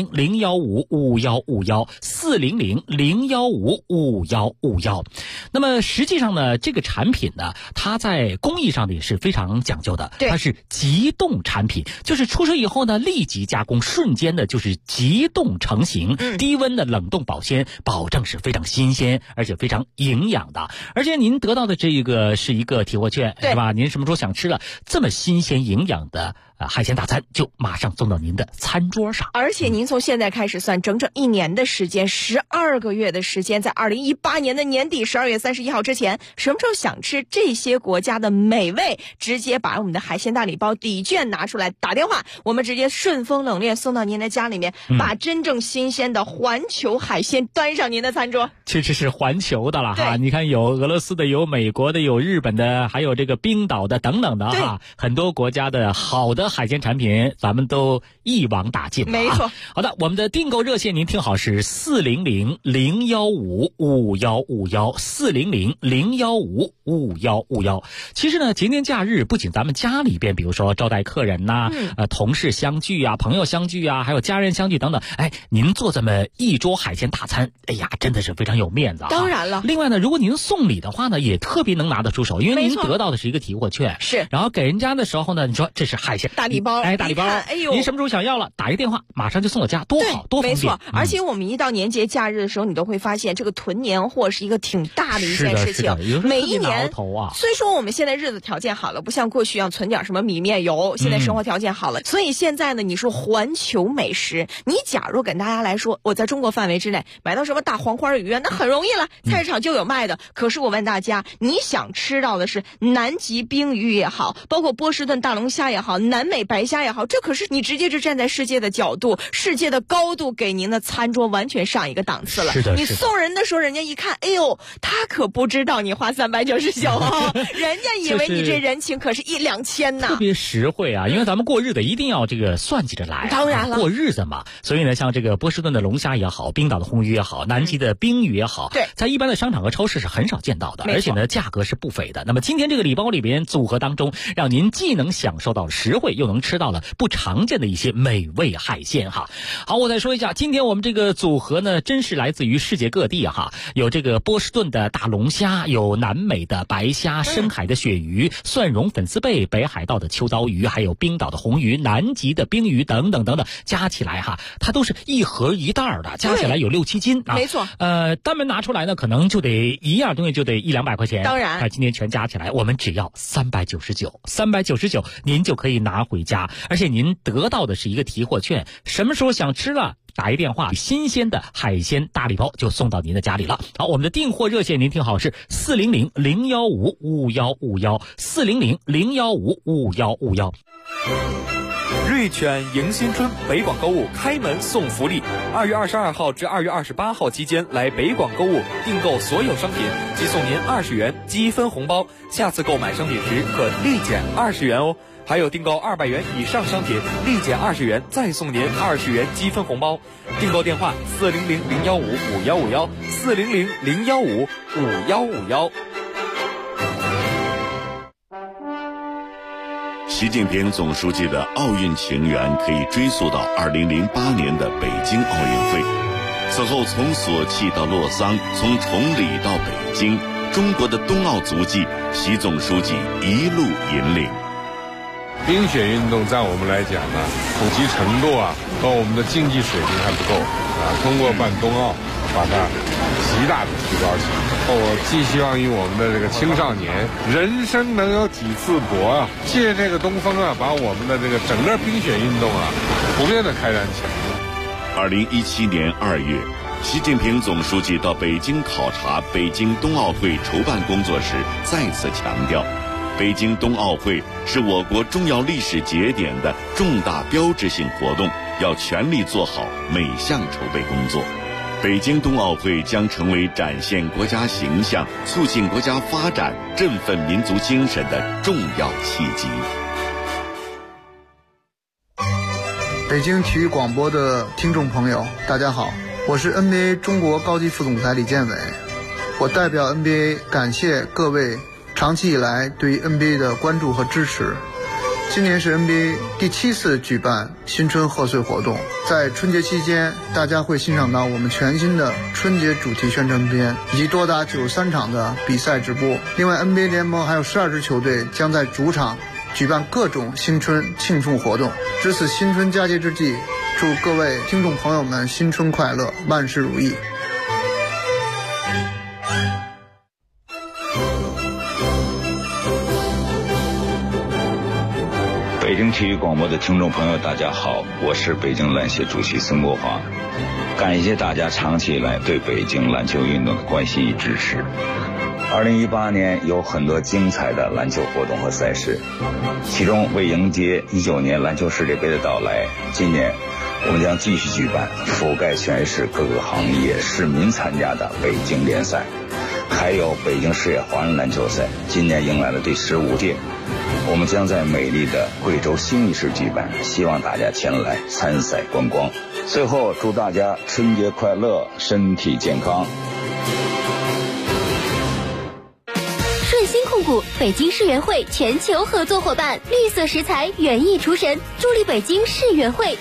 400-015-5151，400-015-5151。那么实际上呢，这个产品呢，它在工艺上呢也是非常讲究的，它是急冻产品，就是出水以后呢，立即加工，瞬间的就是急冻成型，低温的冷冻保鲜，保证是非常新鲜而且非常营养的。而且您得到的这个是一个提货券，是吧？您什么时候想吃了这么新鲜营养的海鲜大餐就马上送到您的餐桌上。 而且您从现在开始算，整整1年的时间，12个月的时间，在2018年的年底12月31号之前，什么时候想吃这些国家的美味，直接把我们的海鲜大礼包抵券拿出来，打电话，我们直接顺丰冷链送到您的家里面，把真正新鲜的环球海鲜端上您的餐桌。 其实是环球的了哈，你看有俄罗斯的，有美国的，有日本的，还有这个冰岛的等等的哈，很多国家的好的海鲜产品咱们都一网打尽了。 没错。 好的，我们的订购热线您听好是400-015-5151，400-015-5151。其实呢，节年假日不仅咱们家里边，比如说招待客人呐，同事相聚啊，朋友相聚啊，还有家人相聚等等，哎，您做这么一桌海鲜大餐，哎呀，真的是非常有面子啊。 当然了。 另外呢，如果您送礼的话呢，也特别能拿得出手，因为您得到的是一个提货券， 是， 然后给人家的时候呢，你说这是海鲜大礼包， 大礼包， 哎呦， 您什么时候想要了，打一个电话，马上就送到家，多好，多方便。 没错，而且我们一到年节假日的时候，你都会发现这个囤年货是一个挺大的一件事情。每一年，虽说我们现在日子条件好了，不像过去一样存点什么米面油，现在生活条件好了，所以现在呢，你说环球美食，你假如跟大家来说，我在中国范围之内买到什么大黄花鱼啊，那很容易了，菜市场就有卖的。可是我问大家，你想吃到的是南极冰鱼也好，包括波士顿大龙虾也好，南美白虾也好，这可是你直接就站在世界的角度、世界的高度，给您的餐桌完全上一个档次了。 是的， 你送人的时候，人家一看，哎呦，他可不知道你花399啊，人家以为你这人情可是1-2千呢， 特别实惠啊！因为咱们过日子一定要这个算计着来， 当然了， 过日子嘛。所以呢，像这个波士顿的龙虾也好，冰岛的红鱼也好，南极的冰鱼也好， 对， 在一般的商场和超市是很少见到的，而且呢，价格是不菲的。那么今天这个礼包里边组合当中，让您既能享受到实惠，又能吃到了不常见的一些美味海鲜哈。好，我再说一下，今天我们这个组合呢，真是来自于世界各地哈，有这个波士顿的大龙虾，有南美的白虾，深海的鳕鱼，蒜蓉粉丝贝，北海道的秋刀鱼，还有冰岛的红鱼，南极的冰鱼等等等等，加起来哈，它都是一盒一袋的，加起来有6-7斤啊。 没错。 单门拿出来呢，可能就得一样东西就得100-200块钱。 当然， 今天全加起来，我们只要399，您就可以拿回家，而且您得到的是一个提货券，什么时候想吃了，打一电话，新鲜的海鲜大礼包就送到您的家里了。好，我们的订货热线您听好是400-015-5151，400-015-5151。 瑞犬迎新春北广购物开门送福利，2月22号至2月28号期间来北广购物订购所有商品，即送您20元积分红包，下次购买商品时可立减20元哦。还有订购200元以上商品，立减20元，再送您20元积分红包。订购电话400-015-5151，400-015-5151。 习近平总书记的奥运情缘可以追溯到2008年的北京奥运会。此后从索契到洛桑，从崇礼到北京，中国的冬奥足迹，习总书记一路引领。 冰雪运动在我们来讲呢，普及程度和我们的竞技水平还不够通过办冬奥，把它极大的提高起来。我寄希望于我们的这个青少年，人生能有几次搏借这个东风把我们的这个整个冰雪运动普遍的开展起来。 2017年2月，习近平总书记到北京考察北京冬奥会筹办工作时，再次强调，北京冬奥会是我国重要历史节点的重大标志性活动，要全力做好每项筹备工作。北京冬奥会将成为展现国家形象、促进国家发展、振奋民族精神的重要契机。 北京体育广播的听众朋友，大家好，我是 NBA 中国高级副总裁李建伟。我代表 NBA 感谢各位长期以来对于 NBA 的关注和支持。今年是 NBA 第7次举办新春贺岁活动，在春节期间，大家会欣赏到我们全新的春节主题宣传片，以及多达93场的比赛直播。另外 NBA 联盟还有12支球队将在主场举办各种新春庆祝活动。值此新春佳节之际，祝各位听众朋友们新春快乐，万事如意。 北京体育广播的听众朋友，大家好，我是北京篮协主席孙国华，感谢大家长期以来对北京篮球运动的关心与支持。2018年有很多精彩的篮球活动和赛事，其中为迎接19年篮球世界杯的到来，今年我们将继续举办覆盖全市各个行业市民参加的北京联赛，还有北京市野华人篮球赛，今年迎来了第15届，我们将在美丽的贵州兴义市举办，希望大家前来参赛观光。最后祝大家春节快乐，身体健康。 顺鑫控股北京世园会全球合作伙伴，绿色食材园艺厨神，助力北京世园会